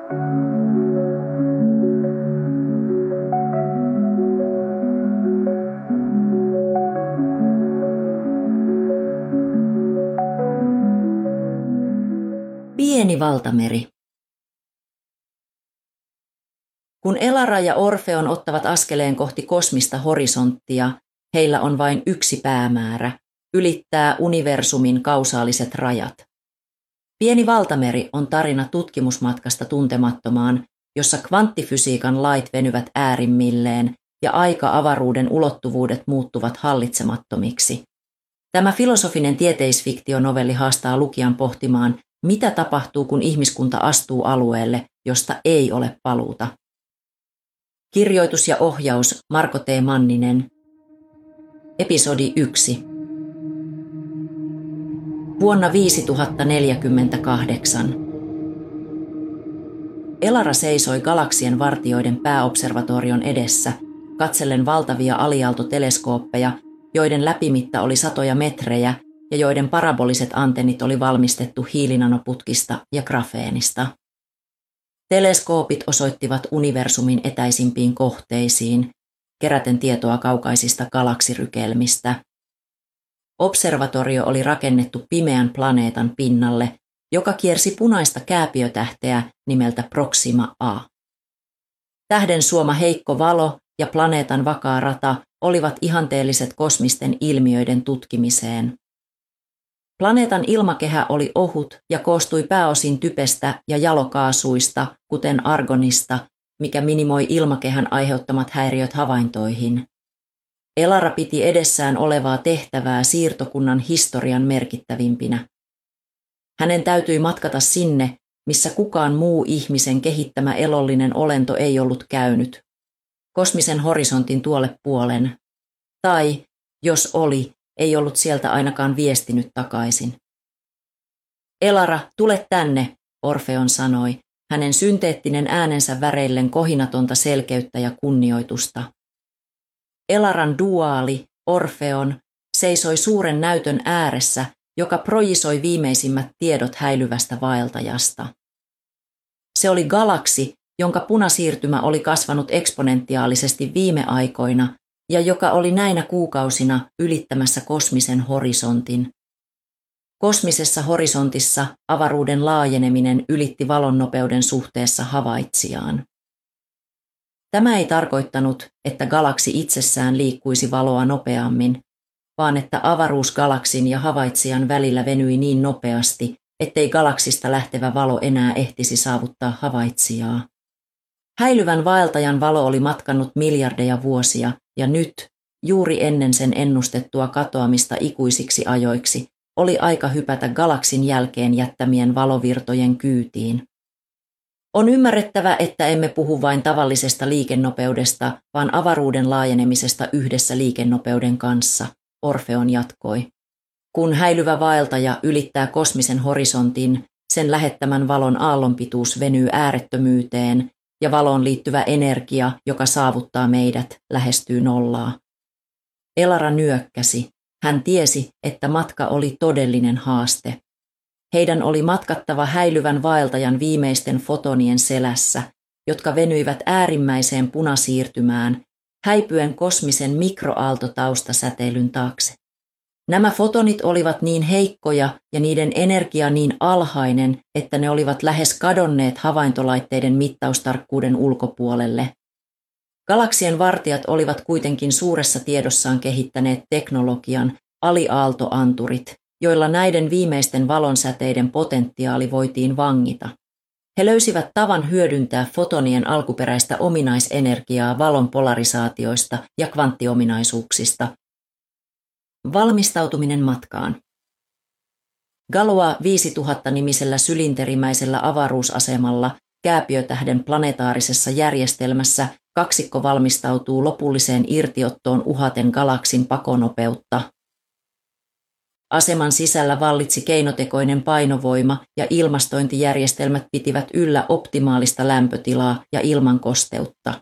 Pieni valtameri. Kun Elara ja Orfeon ottavat askeleen kohti kosmista horisonttia, heillä on vain yksi päämäärä: ylittää universumin kausaaliset rajat. Pieni valtameri on tarina tutkimusmatkasta tuntemattomaan, jossa kvanttifysiikan lait venyvät äärimmilleen ja aika-avaruuden ulottuvuudet muuttuvat hallitsemattomiksi. Tämä filosofinen tieteisfiktionovelli haastaa lukijan pohtimaan, mitä tapahtuu, kun ihmiskunta astuu alueelle, josta ei ole paluuta. Kirjoitus ja ohjaus Marko T. Manninen. Episodi 1. Vuonna 5048. Elara seisoi galaksien vartijoiden pääobservatorion edessä, katsellen valtavia aliaaltoteleskooppeja, joiden läpimitta oli satoja metrejä ja joiden paraboliset antennit oli valmistettu hiilinanoputkista ja grafeenista. Teleskoopit osoittivat universumin etäisimpiin kohteisiin, keräten tietoa kaukaisista galaksirykelmistä. Observatorio oli rakennettu pimeän planeetan pinnalle, joka kiersi punaista kääpiötähteä nimeltä Proxima A. Tähden suoma heikko valo ja planeetan vakaa rata olivat ihanteelliset kosmisten ilmiöiden tutkimiseen. Planeetan ilmakehä oli ohut ja koostui pääosin typestä ja jalokaasuista, kuten argonista, mikä minimoi ilmakehän aiheuttamat häiriöt havaintoihin. Elara piti edessään olevaa tehtävää siirtokunnan historian merkittävimpinä. Hänen täytyi matkata sinne, missä kukaan muu ihmisen kehittämä elollinen olento ei ollut käynyt, kosmisen horisontin tuolle puolen, tai, jos oli, ei ollut sieltä ainakaan viestinyt takaisin. Elara, tule tänne, Orfeon sanoi, hänen synteettinen äänensä väreillen kohinatonta selkeyttä ja kunnioitusta. Elaran duaali, Orfeon, seisoi suuren näytön ääressä, joka projisoi viimeisimmät tiedot häilyvästä vaeltajasta. Se oli galaksi, jonka punasiirtymä oli kasvanut eksponentiaalisesti viime aikoina ja joka oli näinä kuukausina ylittämässä kosmisen horisontin. Kosmisessa horisontissa avaruuden laajeneminen ylitti valonnopeuden suhteessa havaitsijaan. Tämä ei tarkoittanut, että galaksi itsessään liikkuisi valoa nopeammin, vaan että avaruus galaksin ja havaitsijan välillä venyi niin nopeasti, ettei galaksista lähtevä valo enää ehtisi saavuttaa havaitsijaa. Häilyvän vaeltajan valo oli matkannut miljardeja vuosia, ja nyt, juuri ennen sen ennustettua katoamista ikuisiksi ajoiksi, oli aika hypätä galaksin jälkeen jättämien valovirtojen kyytiin. On ymmärrettävä, että emme puhu vain tavallisesta liikennopeudesta, vaan avaruuden laajenemisesta yhdessä liikennopeuden kanssa, Orfeon jatkoi. Kun häilyvä vaeltaja ylittää kosmisen horisontin, sen lähettämän valon aallonpituus venyy äärettömyyteen ja valoon liittyvä energia, joka saavuttaa meidät, lähestyy nollaa. Elara nyökkäsi. Hän tiesi, että matka oli todellinen haaste. Heidän oli matkattava häilyvän vaeltajan viimeisten fotonien selässä, jotka venyivät äärimmäiseen punasiirtymään, häipyen kosmisen mikroaaltotaustasäteilyn taakse. Nämä fotonit olivat niin heikkoja ja niiden energia niin alhainen, että ne olivat lähes kadonneet havaintolaitteiden mittaustarkkuuden ulkopuolelle. Galaksien vartijat olivat kuitenkin suuressa tiedossaan kehittäneet teknologian aliaaltoanturit, joilla näiden viimeisten valonsäteiden potentiaali voitiin vangita. He löysivät tavan hyödyntää fotonien alkuperäistä ominaisenergiaa valon polarisaatioista ja kvanttiominaisuuksista. Valmistautuminen matkaan. Galois 5000-nimisellä sylinterimäisellä avaruusasemalla kääpiötähden planetaarisessa järjestelmässä kaksikko valmistautuu lopulliseen irtiottoon uhaten galaksin pakonopeutta. Aseman sisällä vallitsi keinotekoinen painovoima ja ilmastointijärjestelmät pitivät yllä optimaalista lämpötilaa ja ilmankosteutta.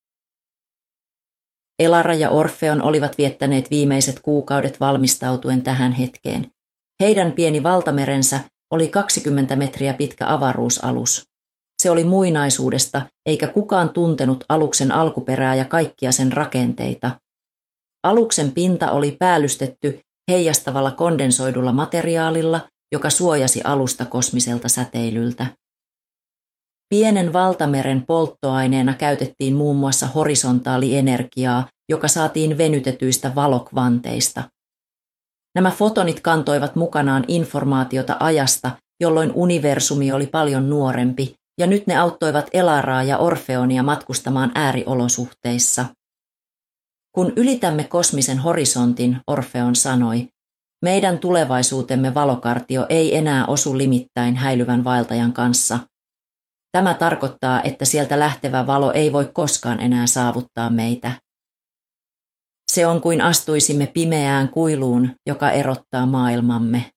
Elara ja Orfeon olivat viettäneet viimeiset kuukaudet valmistautuen tähän hetkeen. Heidän pieni valtamerensä oli 20 metriä pitkä avaruusalus. Se oli muinaisuudesta, eikä kukaan tuntenut aluksen alkuperää ja kaikkia sen rakenteita. Aluksen pinta oli päällystetty heijastavalla kondensoidulla materiaalilla, joka suojasi alusta kosmiselta säteilyltä. Pienen valtameren polttoaineena käytettiin muun muassa horisontaalienergiaa, joka saatiin venytetyistä valokvanteista. Nämä fotonit kantoivat mukanaan informaatiota ajasta, jolloin universumi oli paljon nuorempi, ja nyt ne auttoivat Elaraa ja Orfeonia matkustamaan ääriolosuhteissa. Kun ylitämme kosmisen horisontin, Orfeon sanoi, meidän tulevaisuutemme valokartio ei enää osu limittäin häilyvän vaeltajan kanssa. Tämä tarkoittaa, että sieltä lähtevä valo ei voi koskaan enää saavuttaa meitä. Se on kuin astuisimme pimeään kuiluun, joka erottaa maailmamme.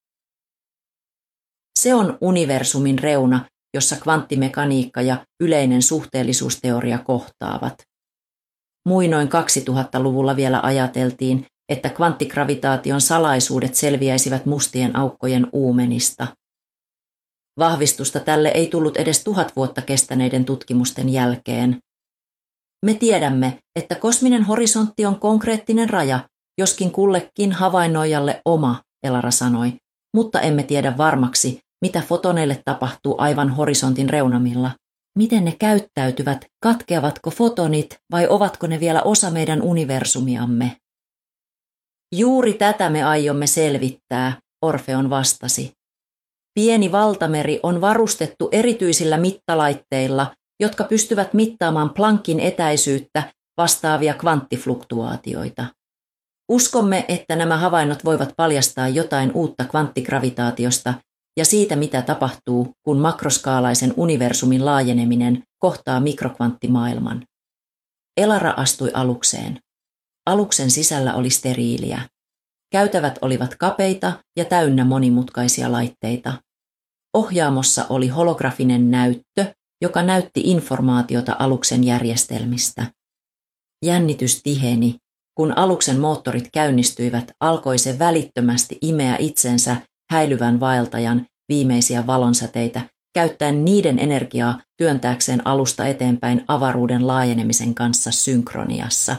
Se on universumin reuna, jossa kvanttimekaniikka ja yleinen suhteellisuusteoria kohtaavat. Muinoin 2000-luvulla vielä ajateltiin, että kvanttigravitaation salaisuudet selviäisivät mustien aukkojen uumenista. Vahvistusta tälle ei tullut edes 1000 vuotta kestäneiden tutkimusten jälkeen. Me tiedämme, että kosminen horisontti on konkreettinen raja, joskin kullekin havainnoijalle oma, Elara sanoi, mutta emme tiedä varmaksi, mitä fotoneille tapahtuu aivan horisontin reunamilla. Miten ne käyttäytyvät, katkeavatko fotonit vai ovatko ne vielä osa meidän universumiamme? Juuri tätä me aiomme selvittää, Orfeon vastasi. Pieni valtameri on varustettu erityisillä mittalaitteilla, jotka pystyvät mittaamaan Planckin etäisyyttä vastaavia kvanttifluktuaatioita. Uskomme, että nämä havainnot voivat paljastaa jotain uutta kvanttigravitaatiosta ja siitä, mitä tapahtuu, kun makroskaalaisen universumin laajeneminen kohtaa mikrokvanttimaailman. Elara astui alukseen. Aluksen sisällä oli steriiliä. Käytävät olivat kapeita ja täynnä monimutkaisia laitteita. Ohjaamossa oli holografinen näyttö, joka näytti informaatiota aluksen järjestelmistä. Jännitys tiheni. Kun aluksen moottorit käynnistyivät, alkoi se välittömästi imeä itsensä häilyvän vaeltajan viimeisiä valonsäteitä, käyttäen niiden energiaa työntääkseen alusta eteenpäin avaruuden laajenemisen kanssa synkroniassa.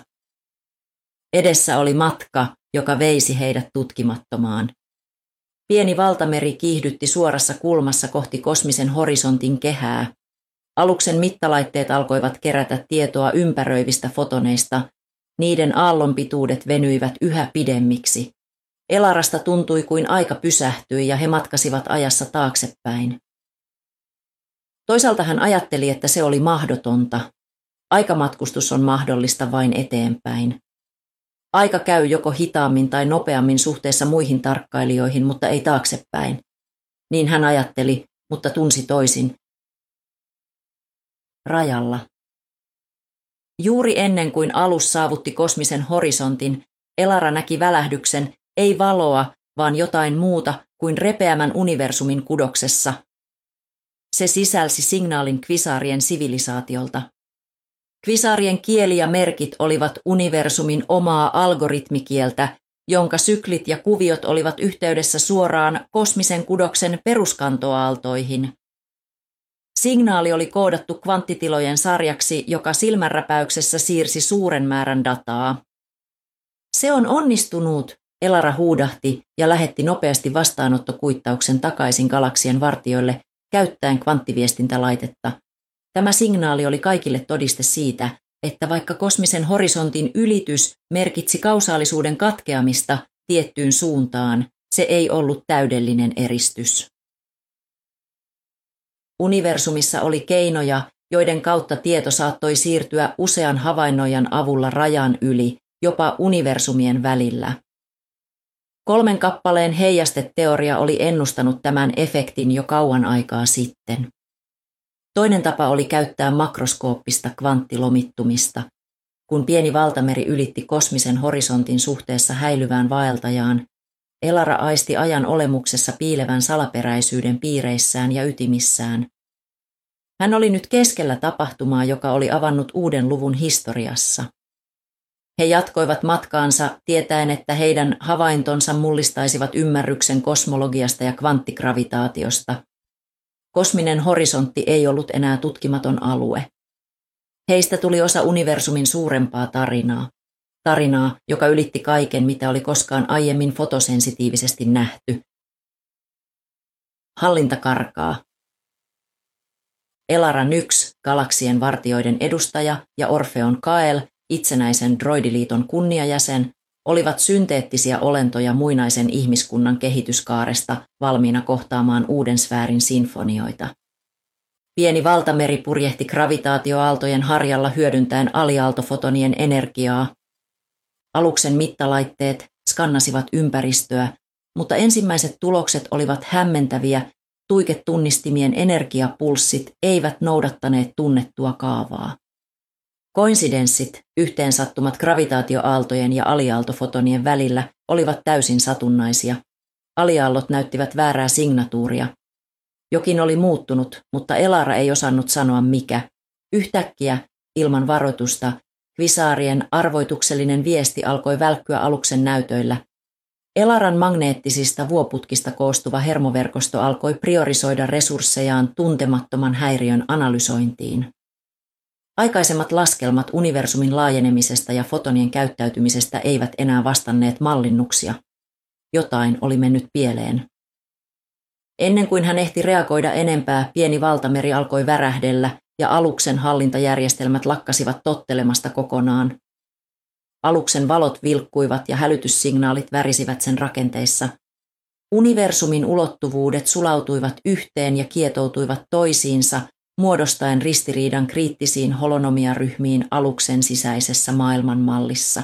Edessä oli matka, joka veisi heidät tutkimattomaan. Pieni valtameri kiihdytti suorassa kulmassa kohti kosmisen horisontin kehää. Aluksen mittalaitteet alkoivat kerätä tietoa ympäröivistä fotoneista. Niiden aallonpituudet venyivät yhä pidemmiksi. Elarasta tuntui kuin aika pysähtyi ja he matkasivat ajassa taaksepäin. Toisaalta hän ajatteli, että se oli mahdotonta. Aikamatkustus on mahdollista vain eteenpäin. Aika käy joko hitaammin tai nopeammin suhteessa muihin tarkkailijoihin, mutta ei taaksepäin. Niin hän ajatteli, mutta tunsi toisin. Rajalla. Juuri ennen kuin alus saavutti kosmisen horisontin, Elara näki välähdyksen, ei valoa, vaan jotain muuta kuin repeämän universumin kudoksessa. Se sisälsi signaalin kvisaarien sivilisaatiolta. Kvisaarien kieli ja merkit olivat universumin omaa algoritmikieltä, jonka syklit ja kuviot olivat yhteydessä suoraan kosmisen kudoksen peruskantoaaltoihin. Signaali oli koodattu kvanttitilojen sarjaksi, joka silmänräpäyksessä siirsi suuren määrän dataa. Se on onnistunut, Elara huudahti ja lähetti nopeasti vastaanottokuittauksen takaisin galaksien vartijoille käyttäen kvanttiviestintälaitetta. Tämä signaali oli kaikille todiste siitä, että vaikka kosmisen horisontin ylitys merkitsi kausaalisuuden katkeamista tiettyyn suuntaan, se ei ollut täydellinen eristys. Universumissa oli keinoja, joiden kautta tieto saattoi siirtyä usean havainnoijan avulla rajan yli, jopa universumien välillä. 3 kappaleen heijasteteoria oli ennustanut tämän efektin jo kauan aikaa sitten. Toinen tapa oli käyttää makroskooppista kvanttilomittumista. Kun pieni valtameri ylitti kosmisen horisontin suhteessa häilyvään vaeltajaan, Elara aisti ajan olemuksessa piilevän salaperäisyyden piireissään ja ytimissään. Hän oli nyt keskellä tapahtumaa, joka oli avannut uuden luvun historiassa. He jatkoivat matkaansa tietäen, että heidän havaintonsa mullistaisivat ymmärryksen kosmologiasta ja kvanttigravitaatiosta. Kosminen horisontti ei ollut enää tutkimaton alue. Heistä tuli osa universumin suurempaa tarinaa. Tarinaa, joka ylitti kaiken, mitä oli koskaan aiemmin fotosensitiivisesti nähty. Hallinta karkaa. Elaran 1, galaksien vartijoiden edustaja, ja Orpheon Kael, itsenäisen droidiliiton kunniajäsen, olivat synteettisiä olentoja muinaisen ihmiskunnan kehityskaaresta valmiina kohtaamaan uuden sfäärin sinfonioita. Pieni valtameri purjehti gravitaatioaaltojen harjalla hyödyntäen aliaaltofotonien energiaa. Aluksen mittalaitteet skannasivat ympäristöä, mutta ensimmäiset tulokset olivat hämmentäviä. Tuiketunnistimien energiapulssit eivät noudattaneet tunnettua kaavaa. Koinsidenssit, yhteensattumat gravitaatioaaltojen ja aliaaltofotonien välillä, olivat täysin satunnaisia. Aliaallot näyttivät väärää signatuuria. Jokin oli muuttunut, mutta Elara ei osannut sanoa mikä. Yhtäkkiä, ilman varoitusta, kvisaarien arvoituksellinen viesti alkoi välkkyä aluksen näytöillä. Elaran magneettisista vuoputkista koostuva hermoverkosto alkoi priorisoida resurssejaan tuntemattoman häiriön analysointiin. Aikaisemmat laskelmat universumin laajenemisesta ja fotonien käyttäytymisestä eivät enää vastanneet mallinnuksia. Jotain oli mennyt pieleen. Ennen kuin hän ehti reagoida enempää, pieni valtameri alkoi värähdellä ja aluksen hallintajärjestelmät lakkasivat tottelemasta kokonaan. Aluksen valot vilkkuivat ja hälytyssignaalit värisivät sen rakenteissa. Universumin ulottuvuudet sulautuivat yhteen ja kietoutuivat toisiinsa, muodostaen ristiriidan kriittisiin holonomiaryhmiin aluksen sisäisessä maailmanmallissa.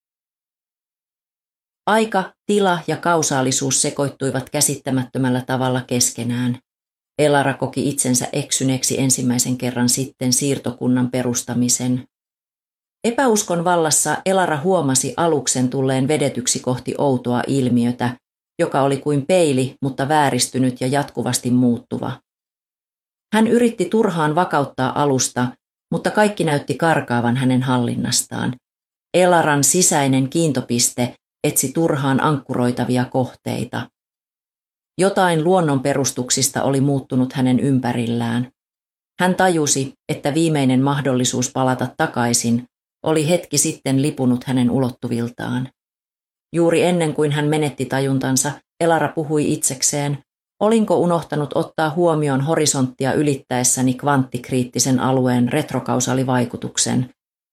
Aika, tila ja kausaalisuus sekoittuivat käsittämättömällä tavalla keskenään. Elara koki itsensä eksyneeksi ensimmäisen kerran sitten siirtokunnan perustamisen. Epäuskon vallassa Elara huomasi aluksen tulleen vedetyksi kohti outoa ilmiötä, joka oli kuin peili, mutta vääristynyt ja jatkuvasti muuttuva. Hän yritti turhaan vakauttaa alusta, mutta kaikki näytti karkaavan hänen hallinnastaan. Elaran sisäinen kiintopiste etsi turhaan ankkuroitavia kohteita. Jotain luonnon perustuksista oli muuttunut hänen ympärillään. Hän tajusi, että viimeinen mahdollisuus palata takaisin oli hetki sitten lipunut hänen ulottuviltaan. Juuri ennen kuin hän menetti tajuntansa, Elara puhui itsekseen, olinko unohtanut ottaa huomioon horisonttia ylittäessäni kvanttikriittisen alueen retrokausaalivaikutuksen.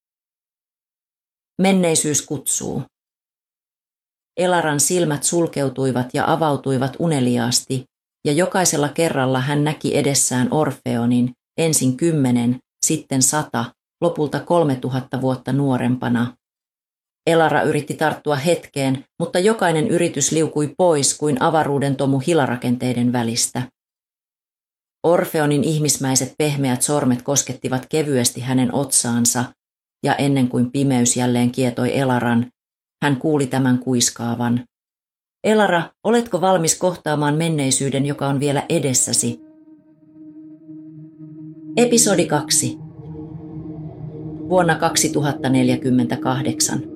Menneisyys kutsuu. Elaran silmät sulkeutuivat ja avautuivat uneliaasti, ja jokaisella kerralla hän näki edessään Orfeonin, ensin 10, sitten 100, lopulta 3000 vuotta nuorempana. Elara yritti tarttua hetkeen, mutta jokainen yritys liukui pois kuin avaruuden tomu hilarakenteiden välistä. Orfeonin ihmismäiset pehmeät sormet koskettivat kevyesti hänen otsaansa, ja ennen kuin pimeys jälleen kietoi Elaran, hän kuuli tämän kuiskaavan. Elara, oletko valmis kohtaamaan menneisyyden, joka on vielä edessäsi? Episodi 2. Vuonna 2048.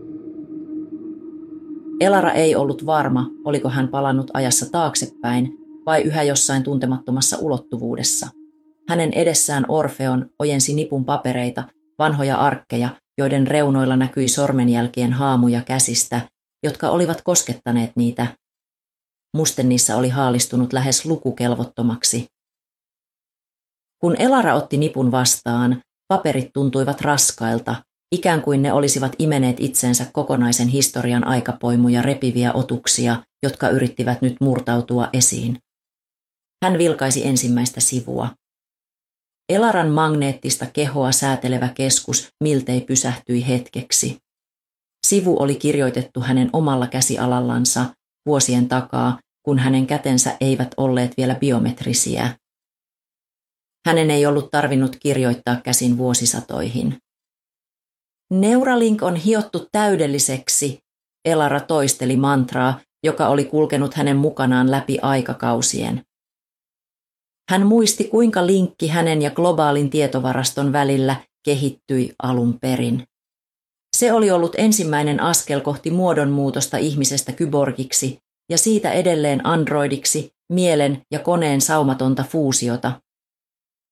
Elara ei ollut varma, oliko hän palannut ajassa taaksepäin vai yhä jossain tuntemattomassa ulottuvuudessa. Hänen edessään Orfeon ojensi nipun papereita, vanhoja arkkeja, joiden reunoilla näkyi sormenjälkien haamuja käsistä, jotka olivat koskettaneet niitä. Muste niissä oli haalistunut lähes lukukelvottomaksi. Kun Elara otti nipun vastaan, paperit tuntuivat raskailta, ikään kuin ne olisivat imeneet itsensä kokonaisen historian aikapoimuja repiviä otuksia, jotka yrittivät nyt murtautua esiin. Hän vilkaisi ensimmäistä sivua. Elaran magneettista kehoa säätelevä keskus miltei pysähtyi hetkeksi. Sivu oli kirjoitettu hänen omalla käsialallansa vuosien takaa, kun hänen kätensä eivät olleet vielä biometrisiä. Hänen ei ollut tarvinnut kirjoittaa käsin vuosisatoihin. Neuralink on hiottu täydelliseksi, Elara toisteli mantraa, joka oli kulkenut hänen mukanaan läpi aikakausien. Hän muisti, kuinka linkki hänen ja globaalin tietovaraston välillä kehittyi alun perin. Se oli ollut ensimmäinen askel kohti muodonmuutosta ihmisestä kyborgiksi ja siitä edelleen androidiksi, mielen ja koneen saumatonta fuusiota,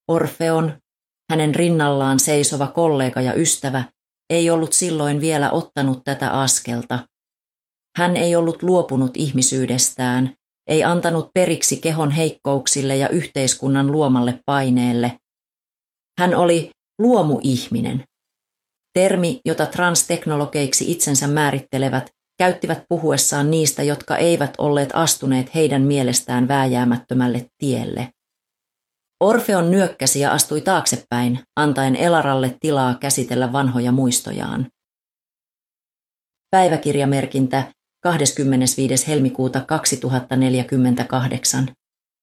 Orfeon, hänen rinnallaan seisova kollega ja ystävä, ei ollut silloin vielä ottanut tätä askelta. Hän ei ollut luopunut ihmisyydestään, ei antanut periksi kehon heikkouksille ja yhteiskunnan luomalle paineelle. Hän oli luomuihminen. Termi, jota transteknologeiksi itsensä määrittelevät, käyttivät puhuessaan niistä, jotka eivät olleet astuneet heidän mielestään vääjäämättömälle tielle. Orfeon nyökkäsi ja astui taaksepäin, antaen Elaralle tilaa käsitellä vanhoja muistojaan. Päiväkirjamerkintä 25. helmikuuta 2048.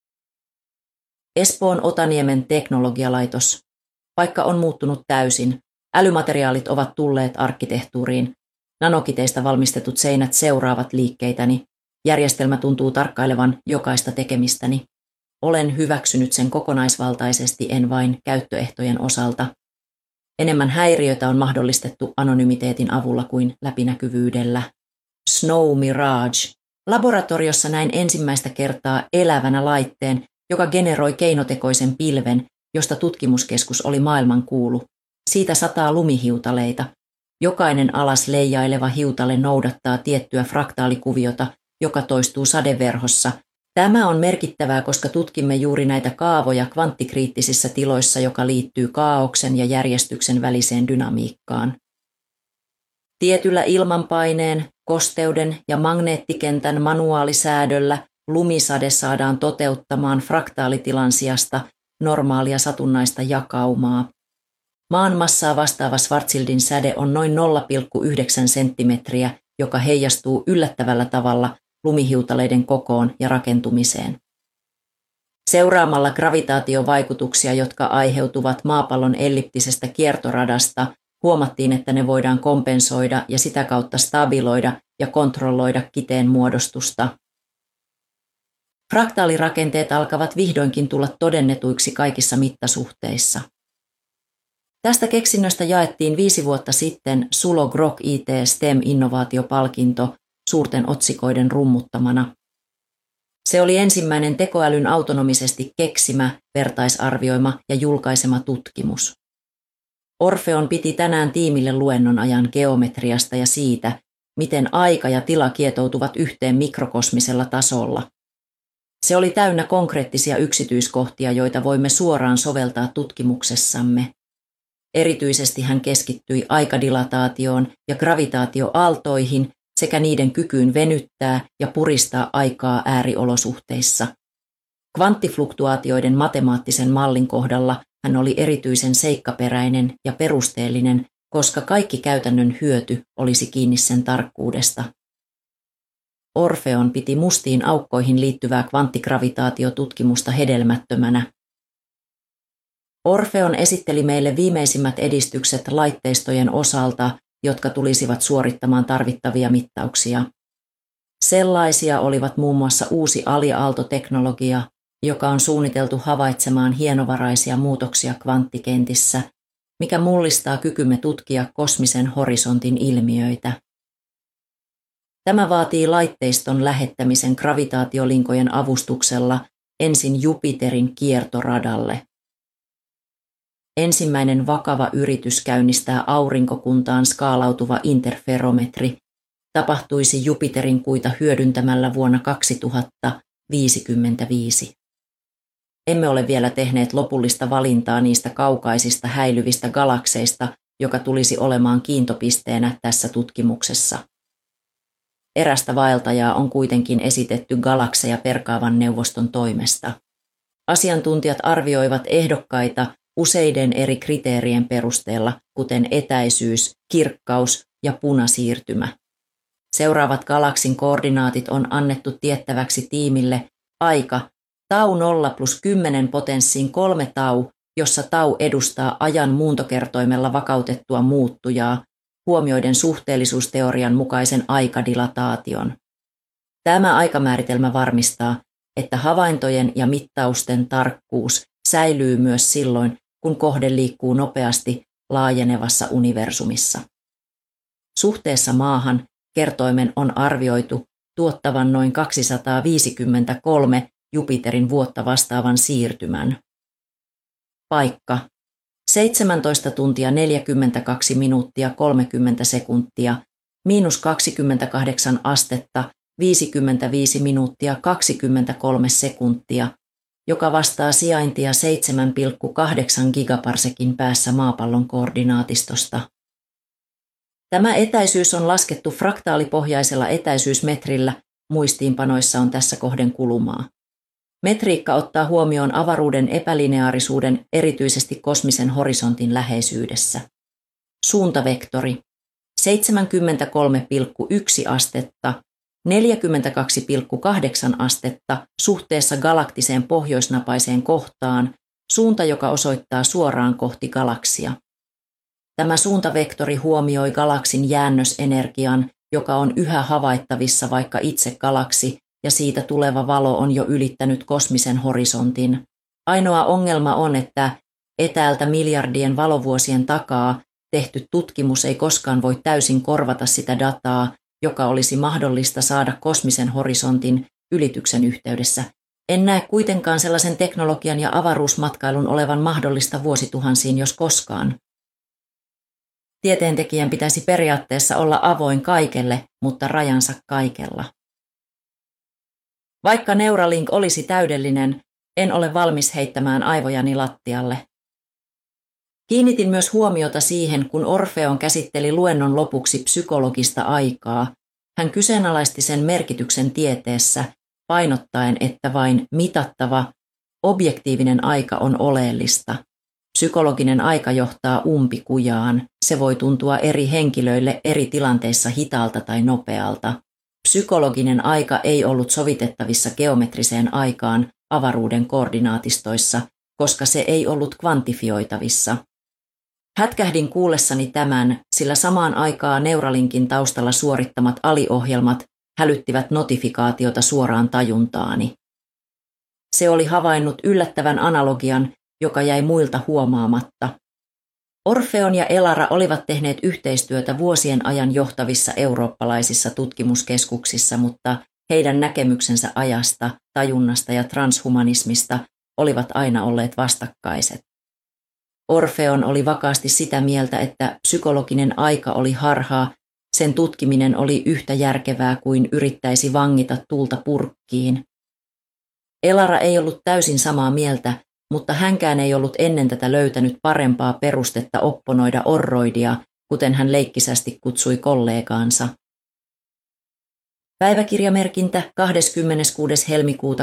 Espoon Otaniemen teknologialaitos. Paikka on muuttunut täysin. Älymateriaalit ovat tulleet arkkitehtuuriin. Nanokiteistä valmistetut seinät seuraavat liikkeitäni. Järjestelmä tuntuu tarkkailevan jokaista tekemistäni. Olen hyväksynyt sen kokonaisvaltaisesti, en vain käyttöehtojen osalta. Enemmän häiriötä on mahdollistettu anonymiteetin avulla kuin läpinäkyvyydellä. Snow Mirage. Laboratoriossa näin ensimmäistä kertaa elävänä laitteen, joka generoi keinotekoisen pilven, josta tutkimuskeskus oli maailmankuulu. Siitä sataa lumihiutaleita. Jokainen alas leijaileva hiutale noudattaa tiettyä fraktaalikuviota, joka toistuu sadeverhossa. Tämä on merkittävää, koska tutkimme juuri näitä kaavoja kvanttikriittisissä tiloissa, joka liittyy kaaoksen ja järjestyksen väliseen dynamiikkaan. Tietyllä ilmanpaineen, kosteuden ja magneettikentän manuaalisäädöllä lumisade saadaan toteuttamaan fraktaalitilan sijasta normaalia satunnaista jakaumaa. Maan massaa vastaava Schwarzschildin säde on noin 0,9 senttimetriä, joka heijastuu yllättävällä tavalla lumihiutaleiden kokoon ja rakentumiseen. Seuraamalla gravitaatiovaikutuksia, jotka aiheutuvat maapallon elliptisestä kiertoradasta, huomattiin, että ne voidaan kompensoida ja sitä kautta stabiloida ja kontrolloida kiteen muodostusta. Fraktaalirakenteet alkavat vihdoinkin tulla todennetuiksi kaikissa mittasuhteissa. Tästä keksinnöstä jaettiin 5 vuotta sitten Sulo Grok IT STEM-innovaatiopalkinto suurten otsikoiden rummuttamana. Se oli ensimmäinen tekoälyn autonomisesti keksimä, vertaisarvioima ja julkaisema tutkimus. Orfeon piti tänään tiimille luennon ajan geometriasta ja siitä, miten aika ja tila kietoutuvat yhteen mikrokosmisella tasolla. Se oli täynnä konkreettisia yksityiskohtia, joita voimme suoraan soveltaa tutkimuksessamme. Erityisesti hän keskittyi aikadilataatioon ja gravitaatioaaltoihin sekä niiden kykyyn venyttää ja puristaa aikaa ääriolosuhteissa. Kvanttifluktuaatioiden matemaattisen mallin kohdalla hän oli erityisen seikkaperäinen ja perusteellinen, koska kaikki käytännön hyöty olisi kiinni sen tarkkuudesta. Orfeon piti mustiin aukkoihin liittyvää kvanttigravitaatiotutkimusta hedelmättömänä. Orfeon esitteli meille viimeisimmät edistykset laitteistojen osalta, jotka tulisivat suorittamaan tarvittavia mittauksia. Sellaisia olivat muun muassa uusi aliaaltoteknologia, joka on suunniteltu havaitsemaan hienovaraisia muutoksia kvanttikentissä, mikä mullistaa kykymme tutkia kosmisen horisontin ilmiöitä. Tämä vaatii laitteiston lähettämisen gravitaatiolinkojen avustuksella ensin Jupiterin kiertoradalle. Ensimmäinen vakava yritys käynnistää aurinkokuntaan skaalautuva interferometri tapahtuisi Jupiterin kuita hyödyntämällä vuonna 2055. Emme ole vielä tehneet lopullista valintaa niistä kaukaisista häilyvistä galakseista, joka tulisi olemaan kiintopisteenä tässä tutkimuksessa. Erästä vaeltajaa on kuitenkin esitetty galakseja perkaavan neuvoston toimesta. Asiantuntijat arvioivat ehdokkaita useiden eri kriteerien perusteella, kuten etäisyys, kirkkaus ja punasiirtymä. Seuraavat galaksin koordinaatit on annettu tiettäväksi tiimille aika tau 0 + 10 potenssiin 3 tau, jossa tau edustaa ajan muuntokertoimella vakautettua muuttujaa, huomioiden suhteellisuusteorian mukaisen aikadilataation. Tämä aikamääritelmä varmistaa, että havaintojen ja mittausten tarkkuus säilyy myös silloin, kun kohde liikkuu nopeasti laajenevassa universumissa. Suhteessa maahan kertoimen on arvioitu tuottavan noin 253 Jupiterin vuotta vastaavan siirtymän. Paikka. 17 tuntia 42 minuuttia 30 sekuntia, -28 astetta, 55 minuuttia 23 sekuntia, joka vastaa sijaintia 7,8 gigaparsekin päässä maapallon koordinaatistosta. Tämä etäisyys on laskettu fraktaalipohjaisella etäisyysmetrillä, muistiinpanoissa on tässä kohden kulumaa. Metriikka ottaa huomioon avaruuden epälineaarisuuden erityisesti kosmisen horisontin läheisyydessä. Suuntavektori 73,1 astetta, 42,8 astetta suhteessa galaktiseen pohjoisnapaiseen kohtaan, suunta joka osoittaa suoraan kohti galaksia. Tämä suuntavektori huomioi galaksin jäännösenergian, joka on yhä havaittavissa vaikka itse galaksi ja siitä tuleva valo on jo ylittänyt kosmisen horisontin. Ainoa ongelma on, että etäältä miljardien valovuosien takaa tehty tutkimus ei koskaan voi täysin korvata sitä dataa, joka olisi mahdollista saada kosmisen horisontin ylityksen yhteydessä. En näe kuitenkaan sellaisen teknologian ja avaruusmatkailun olevan mahdollista vuosituhansiin, jos koskaan. Tieteentekijän pitäisi periaatteessa olla avoin kaikelle, mutta rajansa kaikella. Vaikka Neuralink olisi täydellinen, en ole valmis heittämään aivojani lattialle. Kiinnitin myös huomiota siihen, kun Orfeon käsitteli luennon lopuksi psykologista aikaa. Hän kyseenalaisti sen merkityksen tieteessä, painottaen, että vain mitattava, objektiivinen aika on oleellista. Psykologinen aika johtaa umpikujaan. Se voi tuntua eri henkilöille eri tilanteissa hitaalta tai nopealta. Psykologinen aika ei ollut sovitettavissa geometriseen aikaan avaruuden koordinaatistoissa, koska se ei ollut kvantifioitavissa. Hätkähdin kuullessani tämän, sillä samaan aikaan Neuralinkin taustalla suorittamat aliohjelmat hälyttivät notifikaatiota suoraan tajuntaani. Se oli havainnut yllättävän analogian, joka jäi muilta huomaamatta. Orfeon ja Elara olivat tehneet yhteistyötä vuosien ajan johtavissa eurooppalaisissa tutkimuskeskuksissa, mutta heidän näkemyksensä ajasta, tajunnasta ja transhumanismista olivat aina olleet vastakkaiset. Orfeon oli vakaasti sitä mieltä, että psykologinen aika oli harhaa, sen tutkiminen oli yhtä järkevää kuin yrittäisi vangita tulta purkkiin. Elara ei ollut täysin samaa mieltä, mutta hänkään ei ollut ennen tätä löytänyt parempaa perustetta opponoida orroidia, kuten hän leikkisästi kutsui kollegaansa. Päiväkirjamerkintä 26. helmikuuta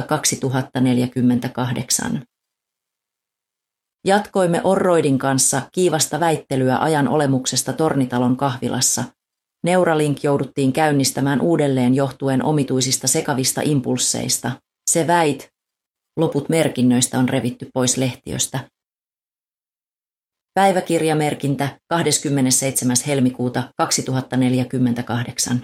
2048. Jatkoimme Orroidin kanssa kiivasta väittelyä ajan olemuksesta Tornitalon kahvilassa. Neuralink jouduttiin käynnistämään uudelleen johtuen omituisista sekavista impulseista. Se loput merkinnöistä on revitty pois lehtiöstä. Päiväkirjamerkintä 27. helmikuuta 2048.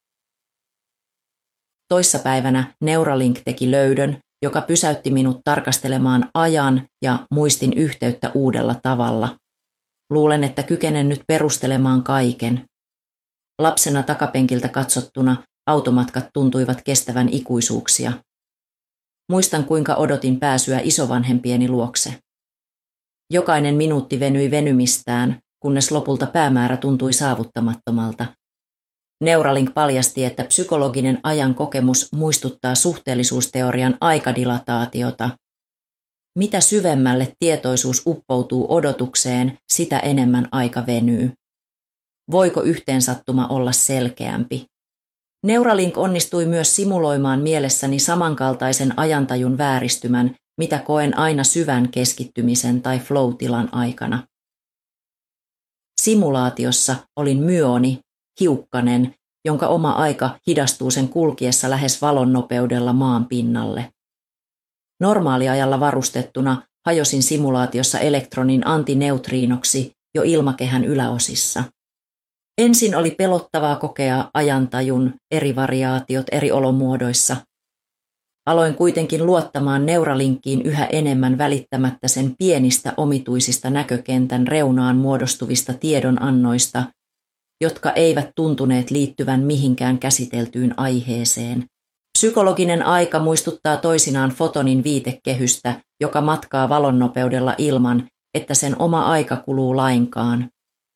Toissapäivänä Neuralink teki löydön, joka pysäytti minut tarkastelemaan ajan ja muistin yhteyttä uudella tavalla. Luulen, että kykenen nyt perustelemaan kaiken. Lapsena takapenkiltä katsottuna automatkat tuntuivat kestävän ikuisuuksia. Muistan, kuinka odotin pääsyä isovanhempieni luokse. Jokainen minuutti venyi venymistään, kunnes lopulta päämäärä tuntui saavuttamattomalta. Neuralink paljasti, että psykologinen ajan kokemus muistuttaa suhteellisuusteorian aikadilataatiota. Mitä syvemmälle tietoisuus uppoutuu odotukseen, sitä enemmän aika venyy. Voiko yhteensattuma olla selkeämpi? Neuralink onnistui myös simuloimaan mielessäni samankaltaisen ajantajun vääristymän, mitä koen aina syvän keskittymisen tai flow-tilan aikana. Simulaatiossa olin myoni, hiukkanen, jonka oma aika hidastuu sen kulkiessa lähes valon nopeudella maan pinnalle. Normaaliajalla varustettuna hajosin simulaatiossa elektronin antineutriinoksi jo ilmakehän yläosissa. Ensin oli pelottavaa kokea ajantajun eri variaatiot eri olomuodoissa. Aloin kuitenkin luottamaan Neuralinkkiin yhä enemmän välittämättä sen pienistä omituisista näkökentän reunaan muodostuvista tiedonannoista, jotka eivät tuntuneet liittyvän mihinkään käsiteltyyn aiheeseen. Psykologinen aika muistuttaa toisinaan fotonin viitekehystä, joka matkaa valonnopeudella ilman, että sen oma aika kuluu lainkaan.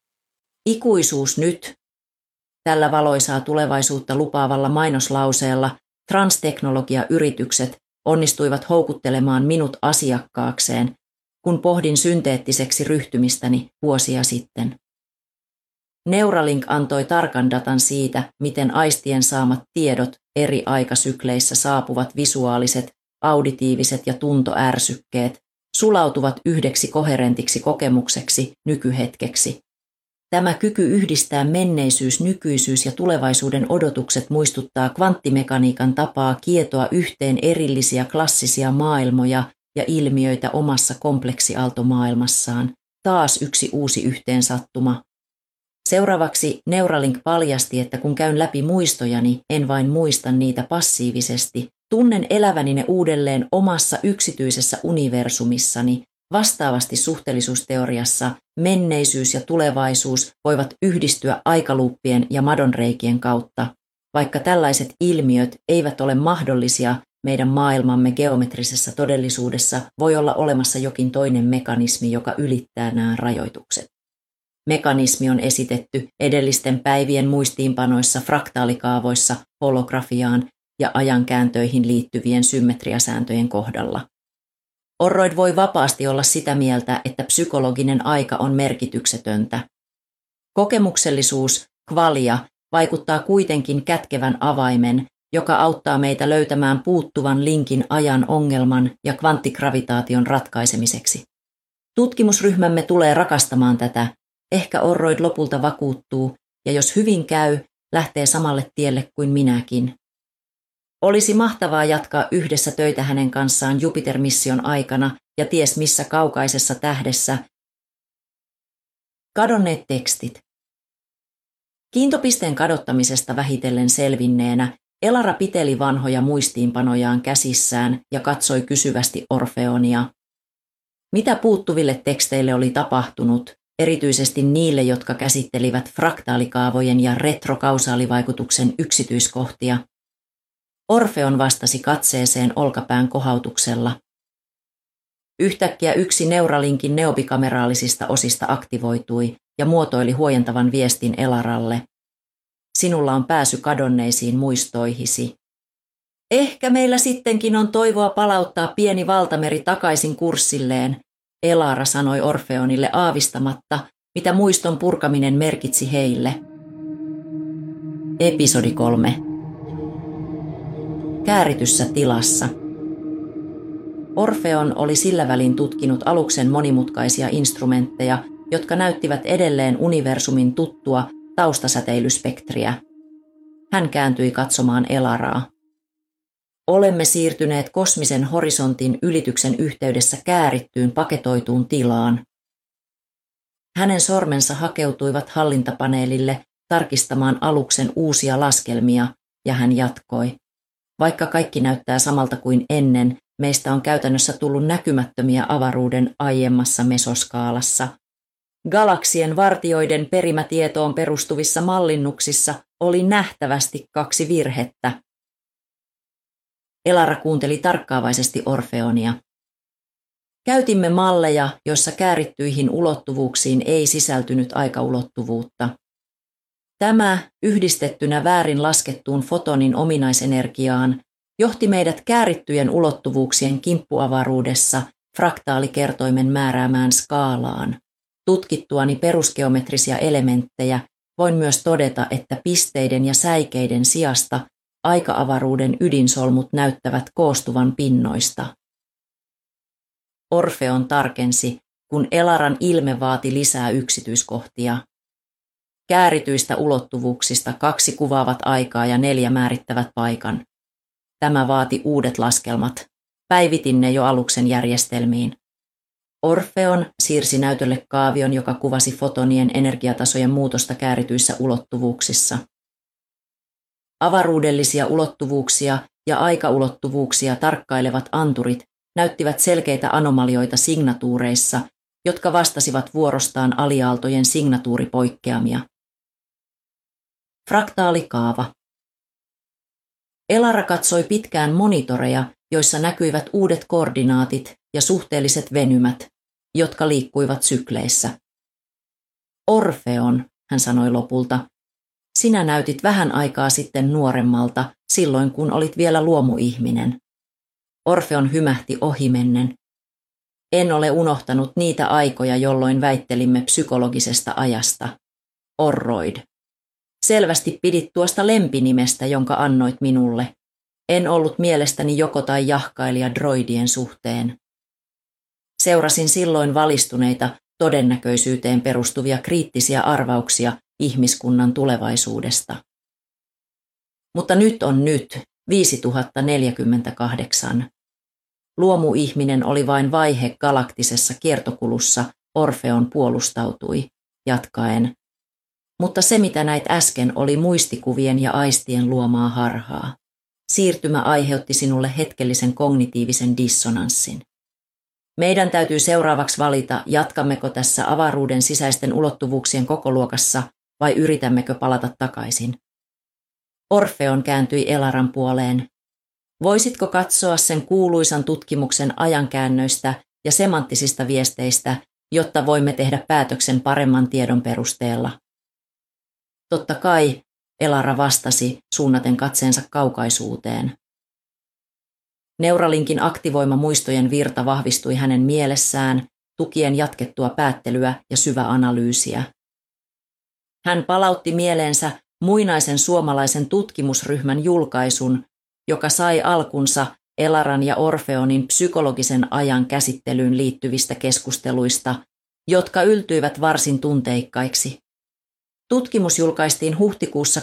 Ikuisuus nyt. Tällä valoisaa tulevaisuutta lupaavalla mainoslauseella transteknologiayritykset onnistuivat houkuttelemaan minut asiakkaakseen, kun pohdin synteettiseksi ryhtymistäni vuosia sitten. Neuralink antoi tarkan datan siitä, miten aistien saamat tiedot eri aikasykleissä saapuvat visuaaliset, auditiiviset ja tuntoärsykkeet sulautuvat yhdeksi koherentiksi kokemukseksi nykyhetkeksi. Tämä kyky yhdistää menneisyys, nykyisyys ja tulevaisuuden odotukset muistuttaa kvanttimekaniikan tapaa kietoa yhteen erillisiä klassisia maailmoja ja ilmiöitä omassa kompleksiaaltomaailmassaan. Taas yksi uusi yhteensattuma. Seuraavaksi Neuralink paljasti, että kun käyn läpi muistojani, en vain muista niitä passiivisesti. Tunnen eläväni ne uudelleen omassa yksityisessä universumissani. Vastaavasti suhteellisuusteoriassa menneisyys ja tulevaisuus voivat yhdistyä aikaluuppien ja madonreikien kautta, vaikka tällaiset ilmiöt eivät ole mahdollisia meidän maailmamme geometrisessä todellisuudessa, voi olla olemassa jokin toinen mekanismi, joka ylittää nämä rajoitukset. Mekanismi on esitetty edellisten päivien muistiinpanoissa, fraktaalikaavoissa, holografiaan ja ajankääntöihin liittyvien symmetriasääntöjen kohdalla. Orroid voi vapaasti olla sitä mieltä, että psykologinen aika on merkityksetöntä. Kokemuksellisuus, kvalia, vaikuttaa kuitenkin kätkevän avaimen, joka auttaa meitä löytämään puuttuvan linkin ajan ongelman ja kvanttigravitaation ratkaisemiseksi. Tutkimusryhmämme tulee rakastamaan tätä. Ehkä Orroid lopulta vakuuttuu, ja jos hyvin käy, lähtee samalle tielle kuin minäkin. Olisi mahtavaa jatkaa yhdessä töitä hänen kanssaan Jupiter-mission aikana ja ties missä kaukaisessa tähdessä. Kadonneet tekstit. Kiintopisteen kadottamisesta vähitellen selvinneenä Elara piteli vanhoja muistiinpanojaan käsissään ja katsoi kysyvästi Orfeonia. Mitä puuttuville teksteille oli tapahtunut, erityisesti niille, jotka käsittelivät fraktaalikaavojen ja retrokausaalivaikutuksen yksityiskohtia? Orfeon vastasi katseeseen olkapään kohautuksella. Yhtäkkiä yksi Neuralinkin neobikameraalisista osista aktivoitui ja muotoili huojentavan viestin Elaralle. Sinulla on pääsy kadonneisiin muistoihisi. Ehkä meillä sittenkin on toivoa palauttaa pieni valtameri takaisin kurssilleen, Elara sanoi Orfeonille aavistamatta, mitä muiston purkaminen merkitsi heille. Episodi 3. Käärityssä tilassa. Orfeon oli sillä välin tutkinut aluksen monimutkaisia instrumentteja, jotka näyttivät edelleen universumin tuttua taustasäteilyspektriä. Hän kääntyi katsomaan Elaraa. Olemme siirtyneet kosmisen horisontin ylityksen yhteydessä käärittyyn paketoituun tilaan. Hänen sormensa hakeutuivat hallintapaneelille tarkistamaan aluksen uusia laskelmia, ja hän jatkoi. Vaikka kaikki näyttää samalta kuin ennen, meistä on käytännössä tullut näkymättömiä avaruuden aiemmassa mesoskaalassa. Galaksien vartijoiden perimätietoon perustuvissa mallinnuksissa oli nähtävästi 2 virhettä. Elara kuunteli tarkkaavaisesti Orfeonia. Käytimme malleja, joissa käärittyihin ulottuvuuksiin ei sisältynyt aikaulottuvuutta. Tämä, yhdistettynä väärin laskettuun fotonin ominaisenergiaan, johti meidät käärittyjen ulottuvuuksien kimppuavaruudessa fraktaalikertoimen määräämään skaalaan. Tutkittuani perusgeometrisia elementtejä voin myös todeta, että pisteiden ja säikeiden sijasta aika-avaruuden ydinsolmut näyttävät koostuvan pinnoista. Orfeon tarkensi, kun Elaran ilme vaati lisää yksityiskohtia. Käärityistä ulottuvuuksista 2 kuvaavat aikaa ja 4 määrittävät paikan. Tämä vaati uudet laskelmat. Päivitin ne jo aluksen järjestelmiin. Orfeon siirsi näytölle kaavion, joka kuvasi fotonien energiatasojen muutosta käärityissä ulottuvuuksissa. Avaruudellisia ulottuvuuksia ja aikaulottuvuuksia tarkkailevat anturit näyttivät selkeitä anomalioita signatuureissa, jotka vastasivat vuorostaan aliaaltojen signatuuripoikkeamia. Fraktaalikaava. Elara katsoi pitkään monitoreja, joissa näkyivät uudet koordinaatit ja suhteelliset venymät. jotka liikkuivat sykleissä. Orfeon, hän sanoi lopulta, sinä näytit vähän aikaa sitten nuoremmalta, silloin kun olit vielä luomuihminen. Orfeon hymähti ohimennen. En ole unohtanut niitä aikoja, jolloin väittelimme psykologisesta ajasta. Orroid. Selvästi pidit tuosta lempinimestä, jonka annoit minulle. En ollut mielestäni joko tai jahkailija droidien suhteen. Seurasin silloin valistuneita, todennäköisyyteen perustuvia kriittisiä arvauksia ihmiskunnan tulevaisuudesta. Mutta nyt on nyt, 5048. Luomuihminen oli vain vaihe galaktisessa kiertokulussa, Orfeon puolustautui, jatkaen. Mutta se, mitä näit äsken, oli muistikuvien ja aistien luomaa harhaa. Siirtymä aiheutti sinulle hetkellisen kognitiivisen dissonanssin. Meidän täytyy seuraavaksi valita, jatkammeko tässä avaruuden sisäisten ulottuvuuksien kokoluokassa vai yritämmekö palata takaisin. Orfeon kääntyi Elaran puoleen. Voisitko katsoa sen kuuluisan tutkimuksen ajankäännöistä ja semanttisista viesteistä, jotta voimme tehdä päätöksen paremman tiedon perusteella? Totta kai, Elara vastasi, suunnaten katseensa kaukaisuuteen. Neuralinkin aktivoima muistojen virta vahvistui hänen mielessään, tukien jatkettua päättelyä ja syväanalyysiä. Hän palautti mieleensä muinaisen suomalaisen tutkimusryhmän julkaisun, joka sai alkunsa Elaran ja Orfeonin psykologisen ajan käsittelyyn liittyvistä keskusteluista, jotka yltyivät varsin tunteikkaiksi. Tutkimus julkaistiin huhtikuussa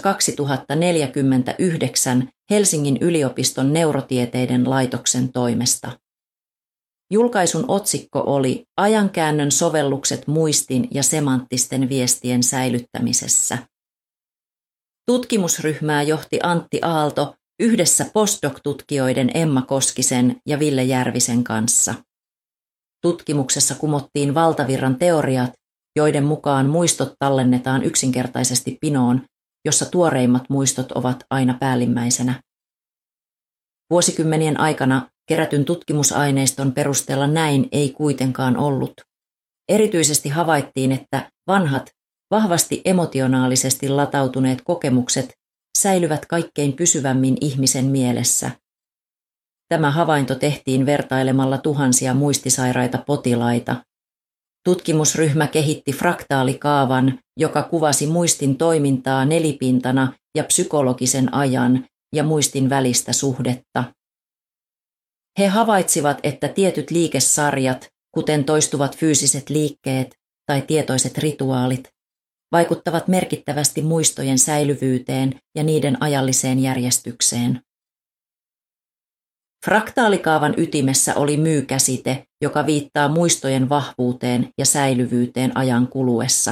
2049 Helsingin yliopiston neurotieteiden laitoksen toimesta. Julkaisun otsikko oli Ajankäännön sovellukset muistin ja semanttisten viestien säilyttämisessä. Tutkimusryhmää johti Antti Aalto yhdessä postdoc-tutkijoiden Emma Koskisen ja Ville Järvisen kanssa. Tutkimuksessa kumottiin valtavirran teoriat, joiden mukaan muistot tallennetaan yksinkertaisesti pinoon, jossa tuoreimmat muistot ovat aina päällimmäisenä. Vuosikymmenien aikana kerätyn tutkimusaineiston perusteella näin ei kuitenkaan ollut. Erityisesti havaittiin, että vanhat, vahvasti emotionaalisesti latautuneet kokemukset säilyvät kaikkein pysyvämmin ihmisen mielessä. Tämä havainto tehtiin vertailemalla tuhansia muistisairaita potilaita. Tutkimusryhmä kehitti fraktaalikaavan, joka kuvasi muistin toimintaa nelipintana ja psykologisen ajan ja muistin välistä suhdetta. He havaitsivat, että tietyt liikesarjat, kuten toistuvat fyysiset liikkeet tai tietoiset rituaalit, vaikuttavat merkittävästi muistojen säilyvyyteen ja niiden ajalliseen järjestykseen. Fraktaalikaavan ytimessä oli my-käsite, joka viittaa muistojen vahvuuteen ja säilyvyyteen ajan kuluessa.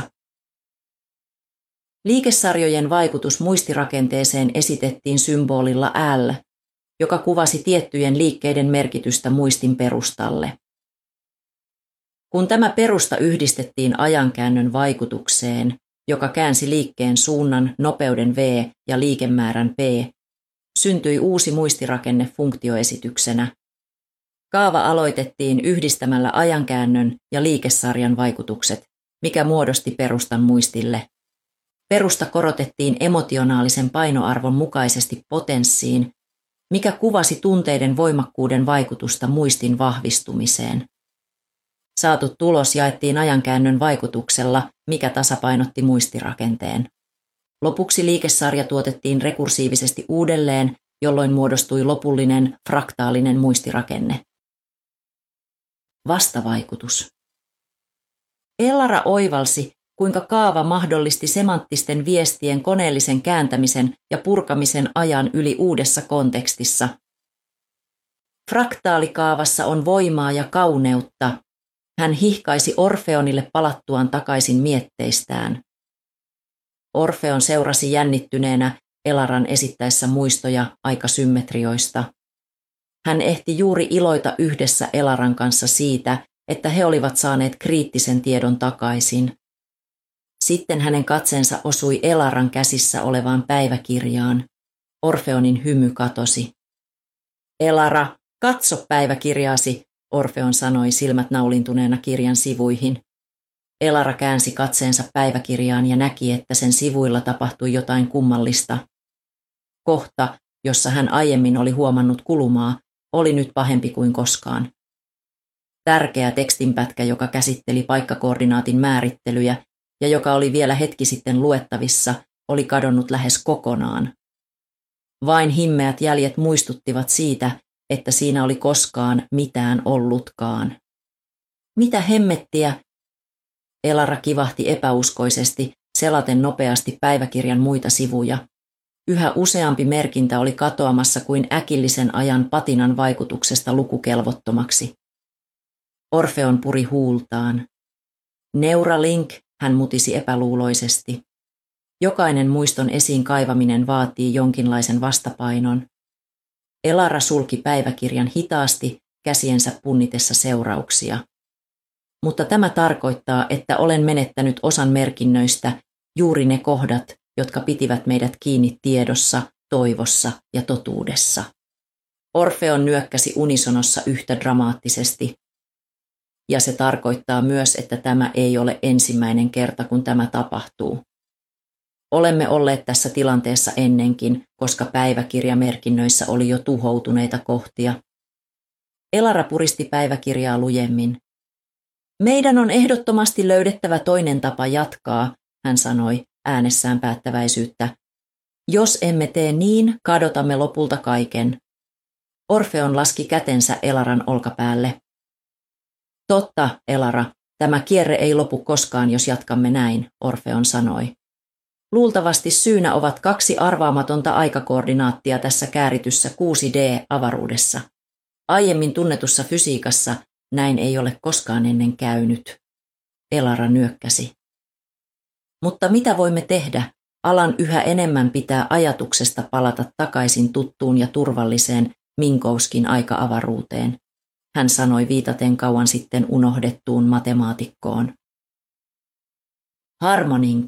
Liikesarjojen vaikutus muistirakenteeseen esitettiin symbolilla L, joka kuvasi tiettyjen liikkeiden merkitystä muistin perustalle. Kun tämä perusta yhdistettiin ajankäännön vaikutukseen, joka käänsi liikkeen suunnan, nopeuden v ja liikemäärän p, syntyi uusi muistirakenne funktioesityksenä. Kaava aloitettiin yhdistämällä ajankäännön ja liikesarjan vaikutukset, mikä muodosti perustan muistille. Perusta korotettiin emotionaalisen painoarvon mukaisesti potenssiin, mikä kuvasi tunteiden voimakkuuden vaikutusta muistin vahvistumiseen. Saatu tulos jaettiin ajankäännön vaikutuksella, mikä tasapainotti muistirakenteen. Lopuksi liikesarja tuotettiin rekursiivisesti uudelleen, jolloin muodostui lopullinen fraktaalinen muistirakenne. Vastavaikutus. Elara oivalsi, kuinka kaava mahdollisti semanttisten viestien koneellisen kääntämisen ja purkamisen ajan yli uudessa kontekstissa. Fraktaalikaavassa on voimaa ja kauneutta. Hän hihkaisi Orfeonille palattuaan takaisin mietteistään. Orfeon seurasi jännittyneenä Elaran esittäessä muistoja aikasymmetrioista. Hän ehti juuri iloita yhdessä Elaran kanssa siitä, että he olivat saaneet kriittisen tiedon takaisin. Sitten hänen katseensa osui Elaran käsissä olevaan päiväkirjaan. Orfeonin hymy katosi. Elara, katso päiväkirjaasi, Orfeon sanoi silmät naulintuneena kirjan sivuihin. Elara käänsi katseensa päiväkirjaan ja näki, että sen sivuilla tapahtui jotain kummallista. Kohta, jossa hän aiemmin oli huomannut kulumaa, oli nyt pahempi kuin koskaan. Tärkeä tekstinpätkä, joka käsitteli paikkakoordinaatin määrittelyjä ja joka oli vielä hetki sitten luettavissa, oli kadonnut lähes kokonaan. Vain himmeät jäljet muistuttivat siitä, että siinä oli koskaan mitään ollutkaan. Mitä hemmettiä? Elara kivahti epäuskoisesti, selaten nopeasti päiväkirjan muita sivuja. Yhä useampi merkintä oli katoamassa kuin äkillisen ajan patinan vaikutuksesta lukukelvottomaksi. Orfeon puri huultaan. Neuralink, hän mutisi epäluuloisesti. Jokainen muiston esiin kaivaminen vaatii jonkinlaisen vastapainon. Elara sulki päiväkirjan hitaasti, käsiensä punnitessa seurauksia. Mutta tämä tarkoittaa, että olen menettänyt osan merkinnöistä, juuri ne kohdat, jotka pitivät meidät kiinni tiedossa, toivossa ja totuudessa. Orfeon nyökkäsi unisonossa yhtä dramaattisesti. Ja se tarkoittaa myös, että tämä ei ole ensimmäinen kerta, kun tämä tapahtuu. Olemme olleet tässä tilanteessa ennenkin, koska päiväkirjamerkinnöissä oli jo tuhoutuneita kohtia. Elara puristi päiväkirjaa lujemmin. Meidän on ehdottomasti löydettävä toinen tapa jatkaa, hän sanoi äänessään päättäväisyyttä. Jos emme tee niin, kadotamme lopulta kaiken. Orfeon laski kätensä Elaran olkapäälle. Totta, Elara, tämä kierre ei lopu koskaan, jos jatkamme näin, Orfeon sanoi. Luultavasti syynä ovat 2 arvaamatonta aikakoordinaattia tässä käärityssä 6D-avaruudessa. Aiemmin tunnetussa fysiikassa näin ei ole koskaan ennen käynyt. Elara nyökkäsi. Mutta mitä voimme tehdä? Alan yhä enemmän pitää ajatuksesta palata takaisin tuttuun ja turvalliseen Minkouskin aika-avaruuteen, hän sanoi viitaten kauan sitten unohdettuun matemaatikkoon. Harmonink.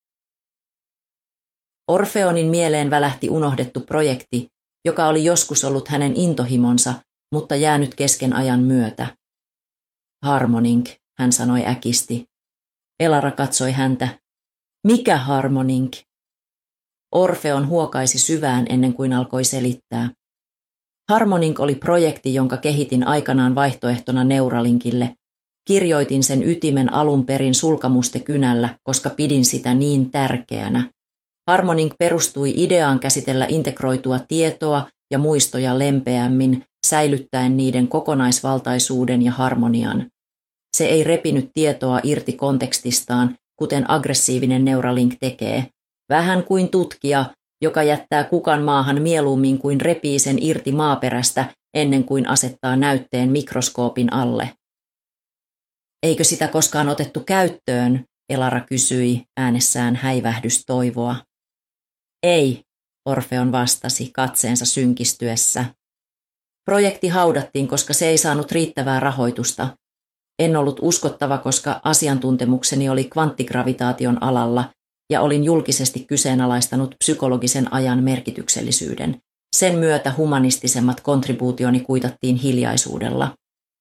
Orfeonin mieleen välähti unohdettu projekti, joka oli joskus ollut hänen intohimonsa, mutta jäänyt kesken ajan myötä. Harmonink, hän sanoi äkisti. Elara katsoi häntä. Mikä harmonink? Orfeon huokaisi syvään ennen kuin alkoi selittää. Harmonink oli projekti, jonka kehitin aikanaan vaihtoehtona Neuralinkille. Kirjoitin sen ytimen alun perin sulkamustekynällä, koska pidin sitä niin tärkeänä. Harmonink perustui ideaan käsitellä integroitua tietoa ja muistoja lempeämmin, säilyttäen niiden kokonaisvaltaisuuden ja harmonian. Se ei repinyt tietoa irti kontekstistaan, kuten aggressiivinen Neuralink tekee. Vähän kuin tutkija, joka jättää kukan maahan mieluummin kuin repii sen irti maaperästä ennen kuin asettaa näytteen mikroskoopin alle. Eikö sitä koskaan otettu käyttöön? Elara kysyi äänessään häivähdystoivoa. Ei, Orfeon vastasi katseensa synkistyessä. Projekti haudattiin, koska se ei saanut riittävää rahoitusta. En ollut uskottava, koska asiantuntemukseni oli kvanttigravitaation alalla ja olin julkisesti kyseenalaistanut psykologisen ajan merkityksellisyyden. Sen myötä humanistisemmat kontribuutioni kuitattiin hiljaisuudella.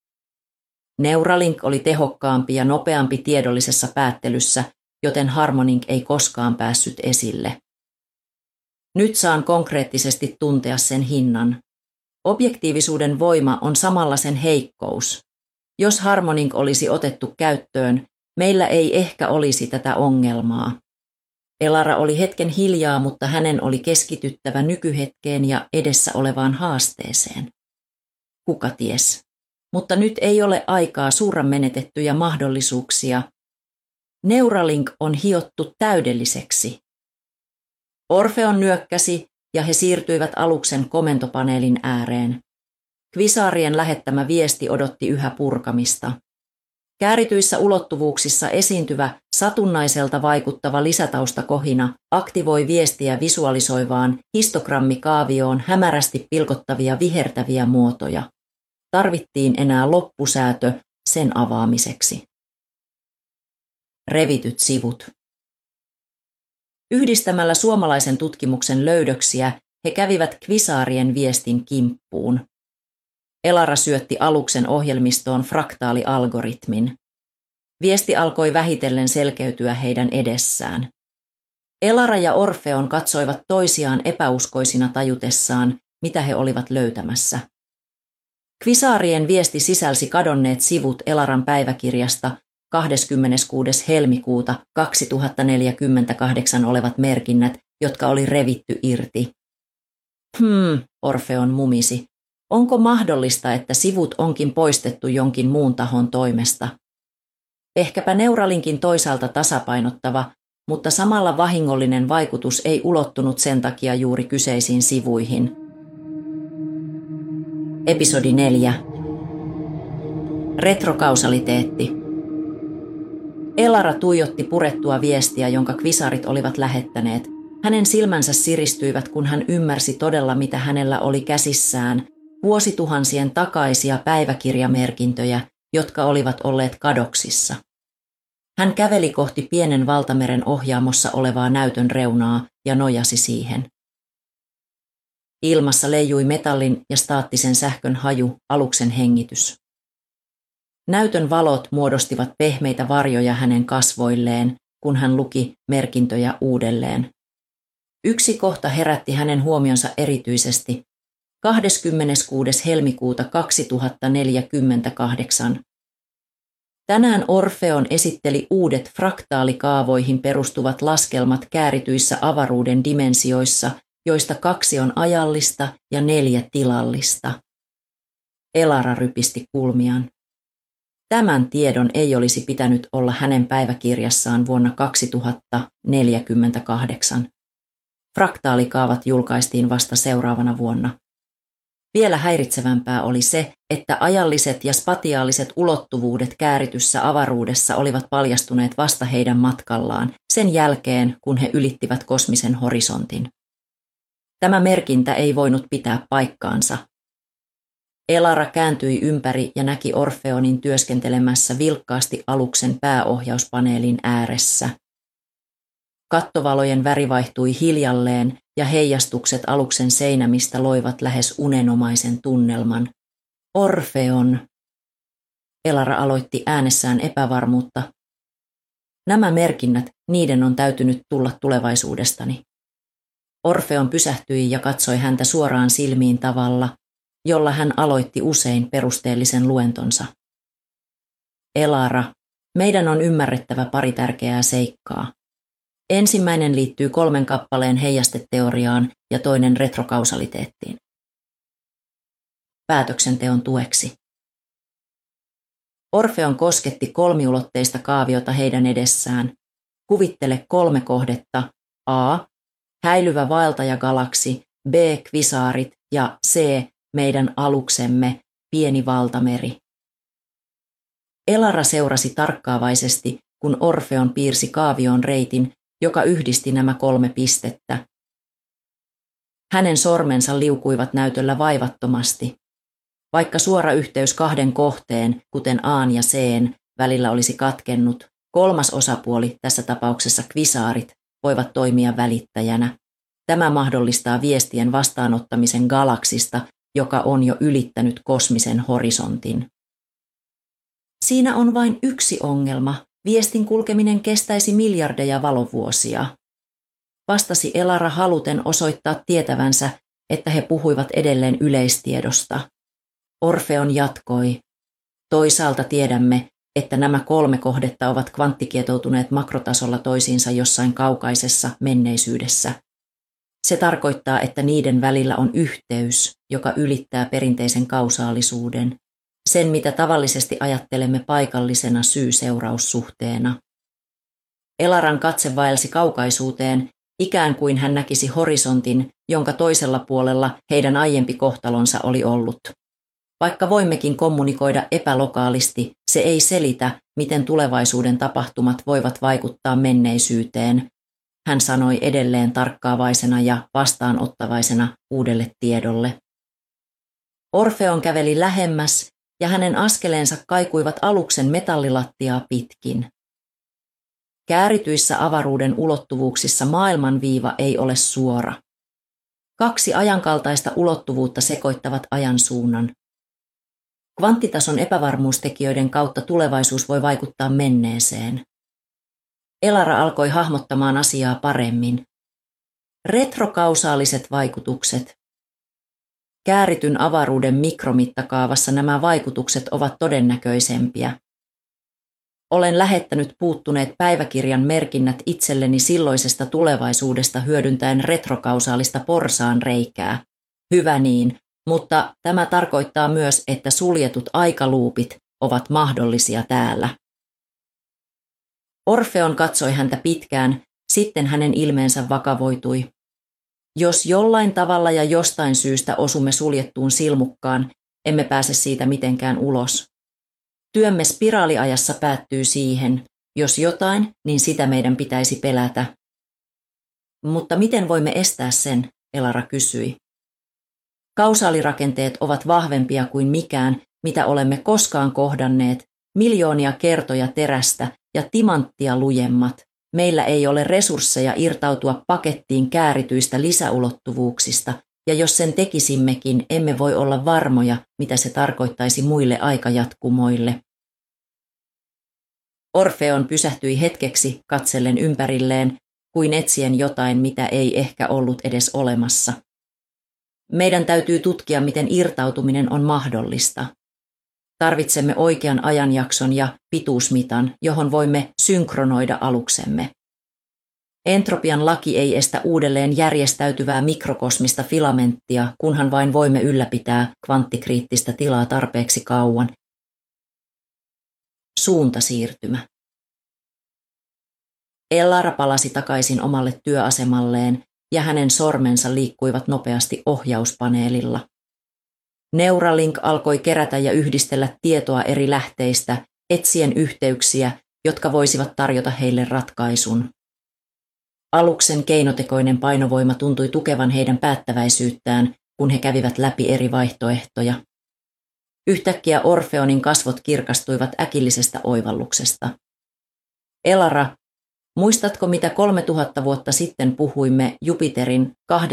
Neuralink oli tehokkaampi ja nopeampi tiedollisessa päättelyssä, joten Harmonink ei koskaan päässyt esille. Nyt saan konkreettisesti tuntea sen hinnan. Objektiivisuuden voima on samalla sen heikkous. Jos Harmonink olisi otettu käyttöön, meillä ei ehkä olisi tätä ongelmaa. Elara oli hetken hiljaa, mutta hänen oli keskityttävä nykyhetkeen ja edessä olevaan haasteeseen. Kuka ties? Mutta nyt ei ole aikaa suuren menetettyjä mahdollisuuksia. Neuralink on hiottu täydelliseksi. Orfeon nyökkäsi ja he siirtyivät aluksen komentopaneelin ääreen. Kvisaarien lähettämä viesti odotti yhä purkamista. Käärityissä ulottuvuuksissa esiintyvä satunnaiselta vaikuttava lisätaustakohina aktivoi viestiä visualisoivaan histogrammikaavioon hämärästi pilkottavia vihertäviä muotoja. Tarvittiin enää loppusäätö sen avaamiseksi. Revityt sivut. Yhdistämällä suomalaisen tutkimuksen löydöksiä he kävivät kvisaarien viestin kimppuun. Elara syötti aluksen ohjelmistoon fraktaalialgoritmin. Viesti alkoi vähitellen selkeytyä heidän edessään. Elara ja Orfeon katsoivat toisiaan epäuskoisina tajutessaan, mitä he olivat löytämässä. Kvisaarien viesti sisälsi kadonneet sivut Elaran päiväkirjasta 26. helmikuuta 2048 olevat merkinnät, jotka oli revitty irti. Orfeon mumisi. Onko mahdollista, että sivut onkin poistettu jonkin muun tahon toimesta? Ehkäpä Neuralinkin toisaalta tasapainottava, mutta samalla vahingollinen vaikutus ei ulottunut sen takia juuri kyseisiin sivuihin. Episodi 4. Retrokausaliteetti. Elara tuijotti purettua viestiä, jonka kvisarit olivat lähettäneet. Hänen silmänsä siristyivät, kun hän ymmärsi todella, mitä hänellä oli käsissään, vuosituhansien takaisia päiväkirjamerkintöjä, jotka olivat olleet kadoksissa. Hän käveli kohti pienen valtameren ohjaamossa olevaa näytön reunaa ja nojasi siihen. Ilmassa leijui metallin ja staattisen sähkön haju, aluksen hengitys. Näytön valot muodostivat pehmeitä varjoja hänen kasvoilleen, kun hän luki merkintöjä uudelleen. Yksi kohta herätti hänen huomionsa erityisesti. 26. helmikuuta 2048. Tänään Orfeon esitteli uudet fraktaalikaavoihin perustuvat laskelmat käärityissä avaruuden dimensioissa, joista 2 on ajallista ja 4 tilallista. Elara rypisti kulmiaan. Tämän tiedon ei olisi pitänyt olla hänen päiväkirjassaan vuonna 2048. Fraktaalikaavat julkaistiin vasta seuraavana vuonna. Vielä häiritsevämpää oli se, että ajalliset ja spatiaaliset ulottuvuudet käärityssä avaruudessa olivat paljastuneet vasta heidän matkallaan, sen jälkeen, kun he ylittivät kosmisen horisontin. Tämä merkintä ei voinut pitää paikkaansa. Elara kääntyi ympäri ja näki Orfeonin työskentelemässä vilkkaasti aluksen pääohjauspaneelin ääressä. Kattovalojen väri vaihtui hiljalleen ja heijastukset aluksen seinämistä loivat lähes unenomaisen tunnelman. Orfeon! Elara aloitti äänessään epävarmuutta. Nämä merkinnät, niiden on täytynyt tulla tulevaisuudestani. Orfeon pysähtyi ja katsoi häntä suoraan silmiin tavalla, jolla hän aloitti usein perusteellisen luentonsa. Elara, meidän on ymmärrettävä pari tärkeää seikkaa. Ensimmäinen liittyy 3 kappaleen heijasteteoriaan ja toinen retrokausaliteettiin. Päätöksenteon tueksi. Orfeon kosketti kolmiulotteista kaaviota heidän edessään. Kuvittele 3 kohdetta: A. Häilyvä vaeltajagalaksi, B. Kvisaarit ja C. Meidän aluksemme, pieni valtameri. Elara seurasi tarkkaavaisesti, kun Orfeon piirsi kaavioon reitin, joka yhdisti nämä 3 pistettä. Hänen sormensa liukuivat näytöllä vaivattomasti. Vaikka suora yhteys 2 kohteen, kuten A:n ja C:n, välillä olisi katkennut, 3. osapuoli, tässä tapauksessa kvisaarit, voivat toimia välittäjänä. Tämä mahdollistaa viestien vastaanottamisen galaksista, joka on jo ylittänyt kosmisen horisontin. Siinä on vain yksi ongelma. Viestin kulkeminen kestäisi miljardeja valovuosia. Vastasi Elara haluten osoittaa tietävänsä, että he puhuivat edelleen yleistiedosta. Orfeon jatkoi. Toisaalta tiedämme, että nämä 3 kohdetta ovat kvanttikietoutuneet makrotasolla toisiinsa jossain kaukaisessa menneisyydessä. Se tarkoittaa, että niiden välillä on yhteys, joka ylittää perinteisen kausaalisuuden, sen mitä tavallisesti ajattelemme paikallisena syy-seuraussuhteena. Elaran katse vaelsi kaukaisuuteen, ikään kuin hän näkisi horisontin, jonka toisella puolella heidän aiempi kohtalonsa oli ollut. Vaikka voimmekin kommunikoida epälokaalisti, se ei selitä, miten tulevaisuuden tapahtumat voivat vaikuttaa menneisyyteen, hän sanoi edelleen tarkkaavaisena ja vastaanottavaisena uudelle tiedolle. Orfeon käveli lähemmäs ja hänen askeleensa kaikuivat aluksen metallilattiaa pitkin. Käärityissä avaruuden ulottuvuuksissa maailmanviiva ei ole suora. 2 ajankaltaista ulottuvuutta sekoittavat ajansuunnan. Kvanttitason epävarmuustekijöiden kautta tulevaisuus voi vaikuttaa menneeseen. Elara alkoi hahmottamaan asiaa paremmin. Retrokausaaliset vaikutukset. Käärityn avaruuden mikromittakaavassa nämä vaikutukset ovat todennäköisempiä. Olen lähettänyt puuttuneet päiväkirjan merkinnät itselleni silloisesta tulevaisuudesta hyödyntäen retrokausaalista porsaanreikää. Hyvä niin, mutta tämä tarkoittaa myös, että suljetut aikaluupit ovat mahdollisia täällä. Orfeon katsoi häntä pitkään, sitten hänen ilmeensä vakavoitui. Jos jollain tavalla ja jostain syystä osumme suljettuun silmukkaan, emme pääse siitä mitenkään ulos. Työmme spiraaliajassa päättyy siihen, jos jotain, niin sitä meidän pitäisi pelätä. Mutta miten voimme estää sen, Elara kysyi. Kausaalirakenteet ovat vahvempia kuin mikään, mitä olemme koskaan kohdanneet, miljoonia kertoja terästä ja timanttia lujemmat. Meillä ei ole resursseja irtautua pakettiin käärityistä lisäulottuvuuksista, ja jos sen tekisimmekin, emme voi olla varmoja, mitä se tarkoittaisi muille aikajatkumoille. Orfeon pysähtyi hetkeksi katsellen ympärilleen, kuin etsien jotain, mitä ei ehkä ollut edes olemassa. Meidän täytyy tutkia, miten irtautuminen on mahdollista. Tarvitsemme oikean ajanjakson ja pituusmitan, johon voimme synkronoida aluksemme. Entropian laki ei estä uudelleen järjestäytyvää mikrokosmista filamenttia, kunhan vain voimme ylläpitää kvanttikriittistä tilaa tarpeeksi kauan. Suuntasiirtymä. Elara palasi takaisin omalle työasemalleen ja hänen sormensa liikkuivat nopeasti ohjauspaneelilla. Neuralink alkoi kerätä ja yhdistellä tietoa eri lähteistä, etsien yhteyksiä, jotka voisivat tarjota heille ratkaisun. Aluksen keinotekoinen painovoima tuntui tukevan heidän päättäväisyyttään, kun he kävivät läpi eri vaihtoehtoja. Yhtäkkiä Orfeonin kasvot kirkastuivat äkillisestä oivalluksesta. Elara, muistatko mitä 3000 vuotta sitten puhuimme Jupiterin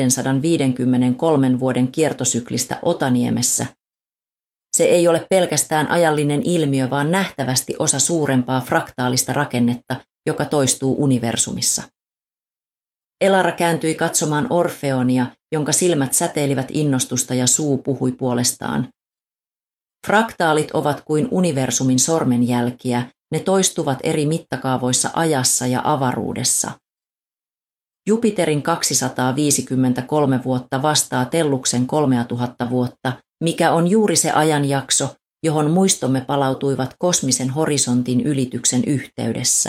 253 vuoden kiertosyklistä Otaniemessä? Se ei ole pelkästään ajallinen ilmiö, vaan nähtävästi osa suurempaa fraktaalista rakennetta, joka toistuu universumissa. Elara kääntyi katsomaan Orfeonia, jonka silmät säteilivät innostusta ja suu puhui puolestaan. Fraktaalit ovat kuin universumin sormenjälkiä, ne toistuvat eri mittakaavoissa ajassa ja avaruudessa. Jupiterin 253 vuotta vastaa Telluksen 3000 vuotta, mikä on juuri se ajanjakso, johon muistomme palautuivat kosmisen horisontin ylityksen yhteydessä.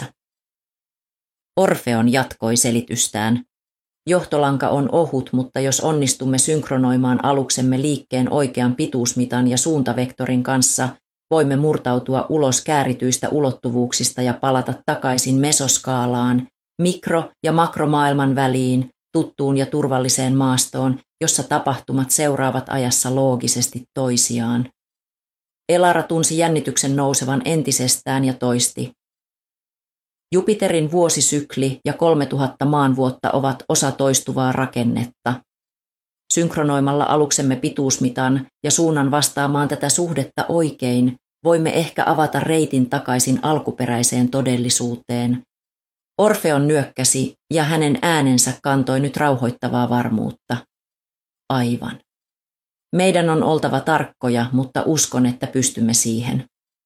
Orfeon jatkoi selitystään. Johtolanka on ohut, mutta jos onnistumme synkronoimaan aluksemme liikkeen oikean pituusmitan ja suuntavektorin kanssa, voimme murtautua ulos käärityistä ulottuvuuksista ja palata takaisin mesoskaalaan, mikro- ja makromaailman väliin, tuttuun ja turvalliseen maastoon, jossa tapahtumat seuraavat ajassa loogisesti toisiaan. Elara tunsi jännityksen nousevan entisestään ja toisti. Jupiterin vuosisykli ja 3000 maanvuotta ovat osa toistuvaa rakennetta. Synkronoimalla aluksemme pituusmitan ja suunnan vastaamaan tätä suhdetta oikein, voimme ehkä avata reitin takaisin alkuperäiseen todellisuuteen. Orfeon nyökkäsi ja hänen äänensä kantoi nyt rauhoittavaa varmuutta. Aivan. Meidän on oltava tarkkoja, mutta uskon, että pystymme siihen.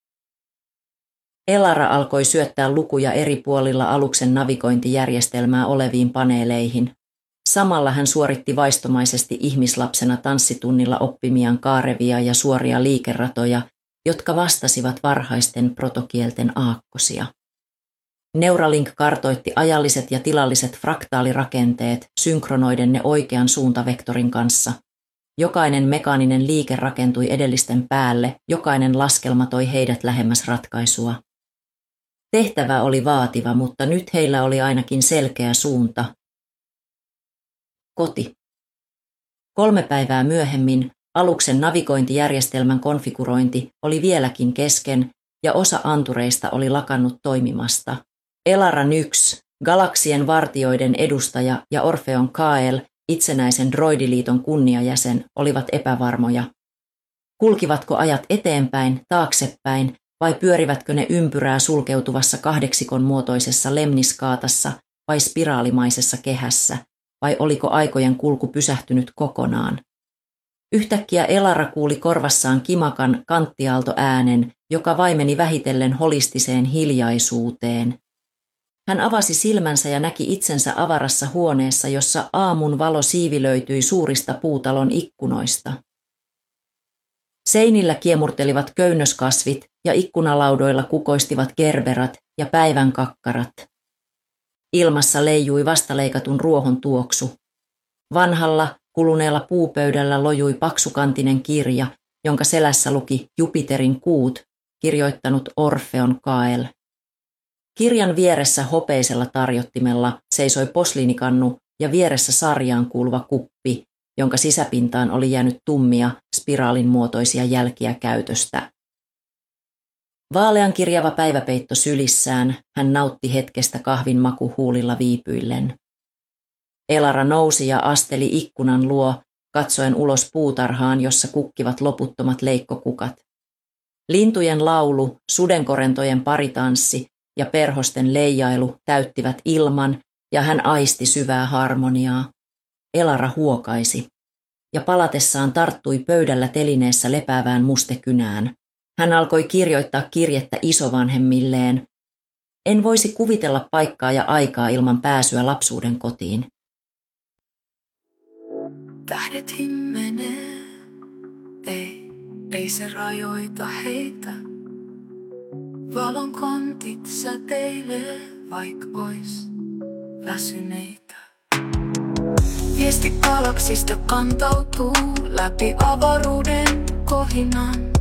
Elara alkoi syöttää lukuja eri puolilla aluksen navigointijärjestelmää oleviin paneeleihin. Samalla hän suoritti vaistomaisesti ihmislapsena tanssitunnilla oppimiaan kaarevia ja suoria liikeratoja, jotka vastasivat varhaisten protokielten aakkosia. Neuralink kartoitti ajalliset ja tilalliset fraktaalirakenteet, synkronoiden ne oikean suuntavektorin kanssa. Jokainen mekaaninen liike rakentui edellisten päälle, jokainen laskelma toi heidät lähemmäs ratkaisua. Tehtävä oli vaativa, mutta nyt heillä oli ainakin selkeä suunta. Koti. 3 päivää myöhemmin aluksen navigointijärjestelmän konfigurointi oli vieläkin kesken ja osa antureista oli lakannut toimimasta. Elara Nyx, galaksien vartijoiden edustaja, ja Orfeon Kael, itsenäisen droidiliiton kunniajäsen, olivat epävarmoja. Kulkivatko ajat eteenpäin, taaksepäin vai pyörivätkö ne ympyrää sulkeutuvassa kahdeksikon muotoisessa lemniskaatassa vai spiraalimaisessa kehässä, vai oliko aikojen kulku pysähtynyt kokonaan? Yhtäkkiä Elara kuuli korvassaan kimakan kanttiaaltoäänen, joka vaimeni vähitellen holistiseen hiljaisuuteen. Hän avasi silmänsä ja näki itsensä avarassa huoneessa, jossa aamun valo siivilöityi suurista puutalon ikkunoista. Seinillä kiemurtelivat köynnöskasvit ja ikkunalaudoilla kukoistivat gerberat ja päivän kakkarat. Ilmassa leijui vastaleikatun ruohon tuoksu. Vanhalla, kuluneella puupöydällä lojui paksukantinen kirja, jonka selässä luki Jupiterin kuut, kirjoittanut Orfeon Kael. Kirjan vieressä hopeisella tarjottimella seisoi posliinikannu ja vieressä sarjaan kuuluva kuppi, jonka sisäpintaan oli jäänyt tummia, spiraalin muotoisia jälkiä käytöstä. Vaalean kirjava päiväpeitto sylissään, hän nautti hetkestä kahvin maku huulilla viipyillen. Elara nousi ja asteli ikkunan luo, katsoen ulos puutarhaan, jossa kukkivat loputtomat leikkokukat. Lintujen laulu, sudenkorentojen paritanssi ja perhosten leijailu täyttivät ilman, ja hän aisti syvää harmoniaa. Elara huokaisi, ja palatessaan tarttui pöydällä telineessä lepäävään mustekynään. Hän alkoi kirjoittaa kirjettä isovanhemmilleen. En voisi kuvitella paikkaa ja aikaa ilman pääsyä lapsuuden kotiin. Tähdet himmenee, ei se rajoita heitä. Valon kontit säteilee, vaik ois väsyneitä. Viesti galaksista kantautuu läpi avaruuden kohinan.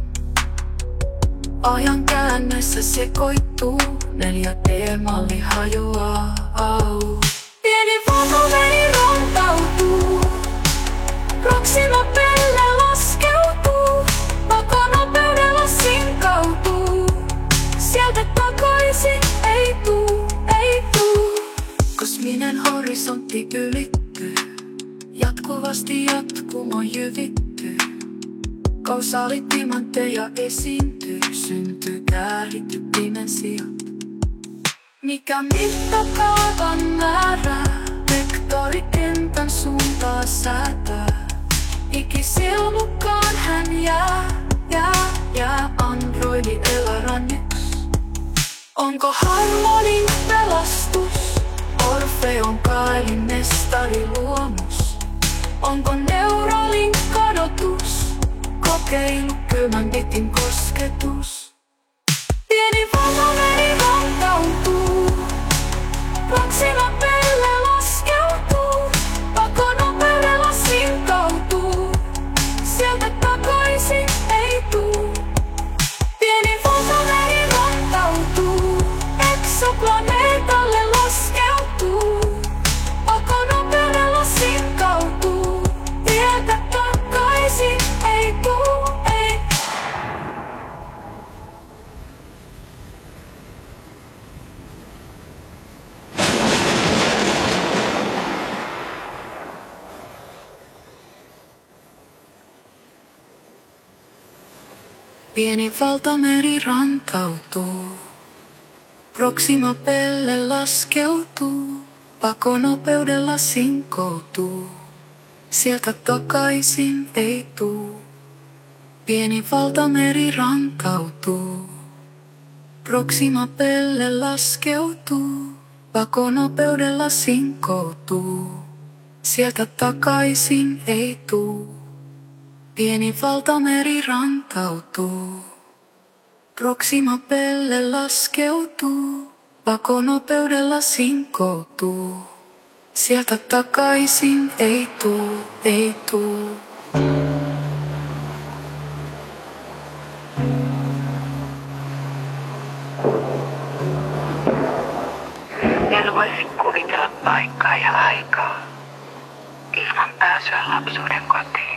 Ajan käännössä sekoittuu, 4D-malli hajoaa. Pieni vamoveri rantautuu, Proxima pelle laskeutuu, pakonopeudella sinkautuu. Sieltä takaisin ei tuu. Kosminen horisontti ylittyy, jatkuvasti jatkumo jyvittyy. Kausaalitimantteja esiintyy, syntyy kääritty dimensio. Mikä mittakaavan määrää, vektorikentän suuntaa säätää. Ikisilmukkaan hän jää androidi Elaran yks. Onko harmonin pelastus, Orfeon Kaelin mestari luomus? Onko neuralin kadotus, kokeilu kylmän bitin kosketus? Pieni vamoveri rantautuu, Proxima pelle laskeutuu, pakonopeudella sinkautuu. Sieltä takaisin ei tuu. Pieni vamoveri rantautuu, eksoplaneetalle laskeutuu, pakonopeudella sinkautuu. Sieltä takaisin ei tuu. Pieni valtameri rantautuu, Proxima pelle laskeutuu, pakonopeudella sinkoutuu. Sieltä takaisin ei tuu. Pieni valtameri rantautuu, Proxima pelle laskeutuu, pakonopeudella sinkoutuu. Sieltä takaisin ei tuu. Pieni valtameri rantautuu, Proxima pelle laskeutuu, pakonopeudella sinkoutuu. Sieltä takaisin ei tuu. En voisi kuvitella paikkaa ja aikaa ilman pääsyä lapsuuden kotiin.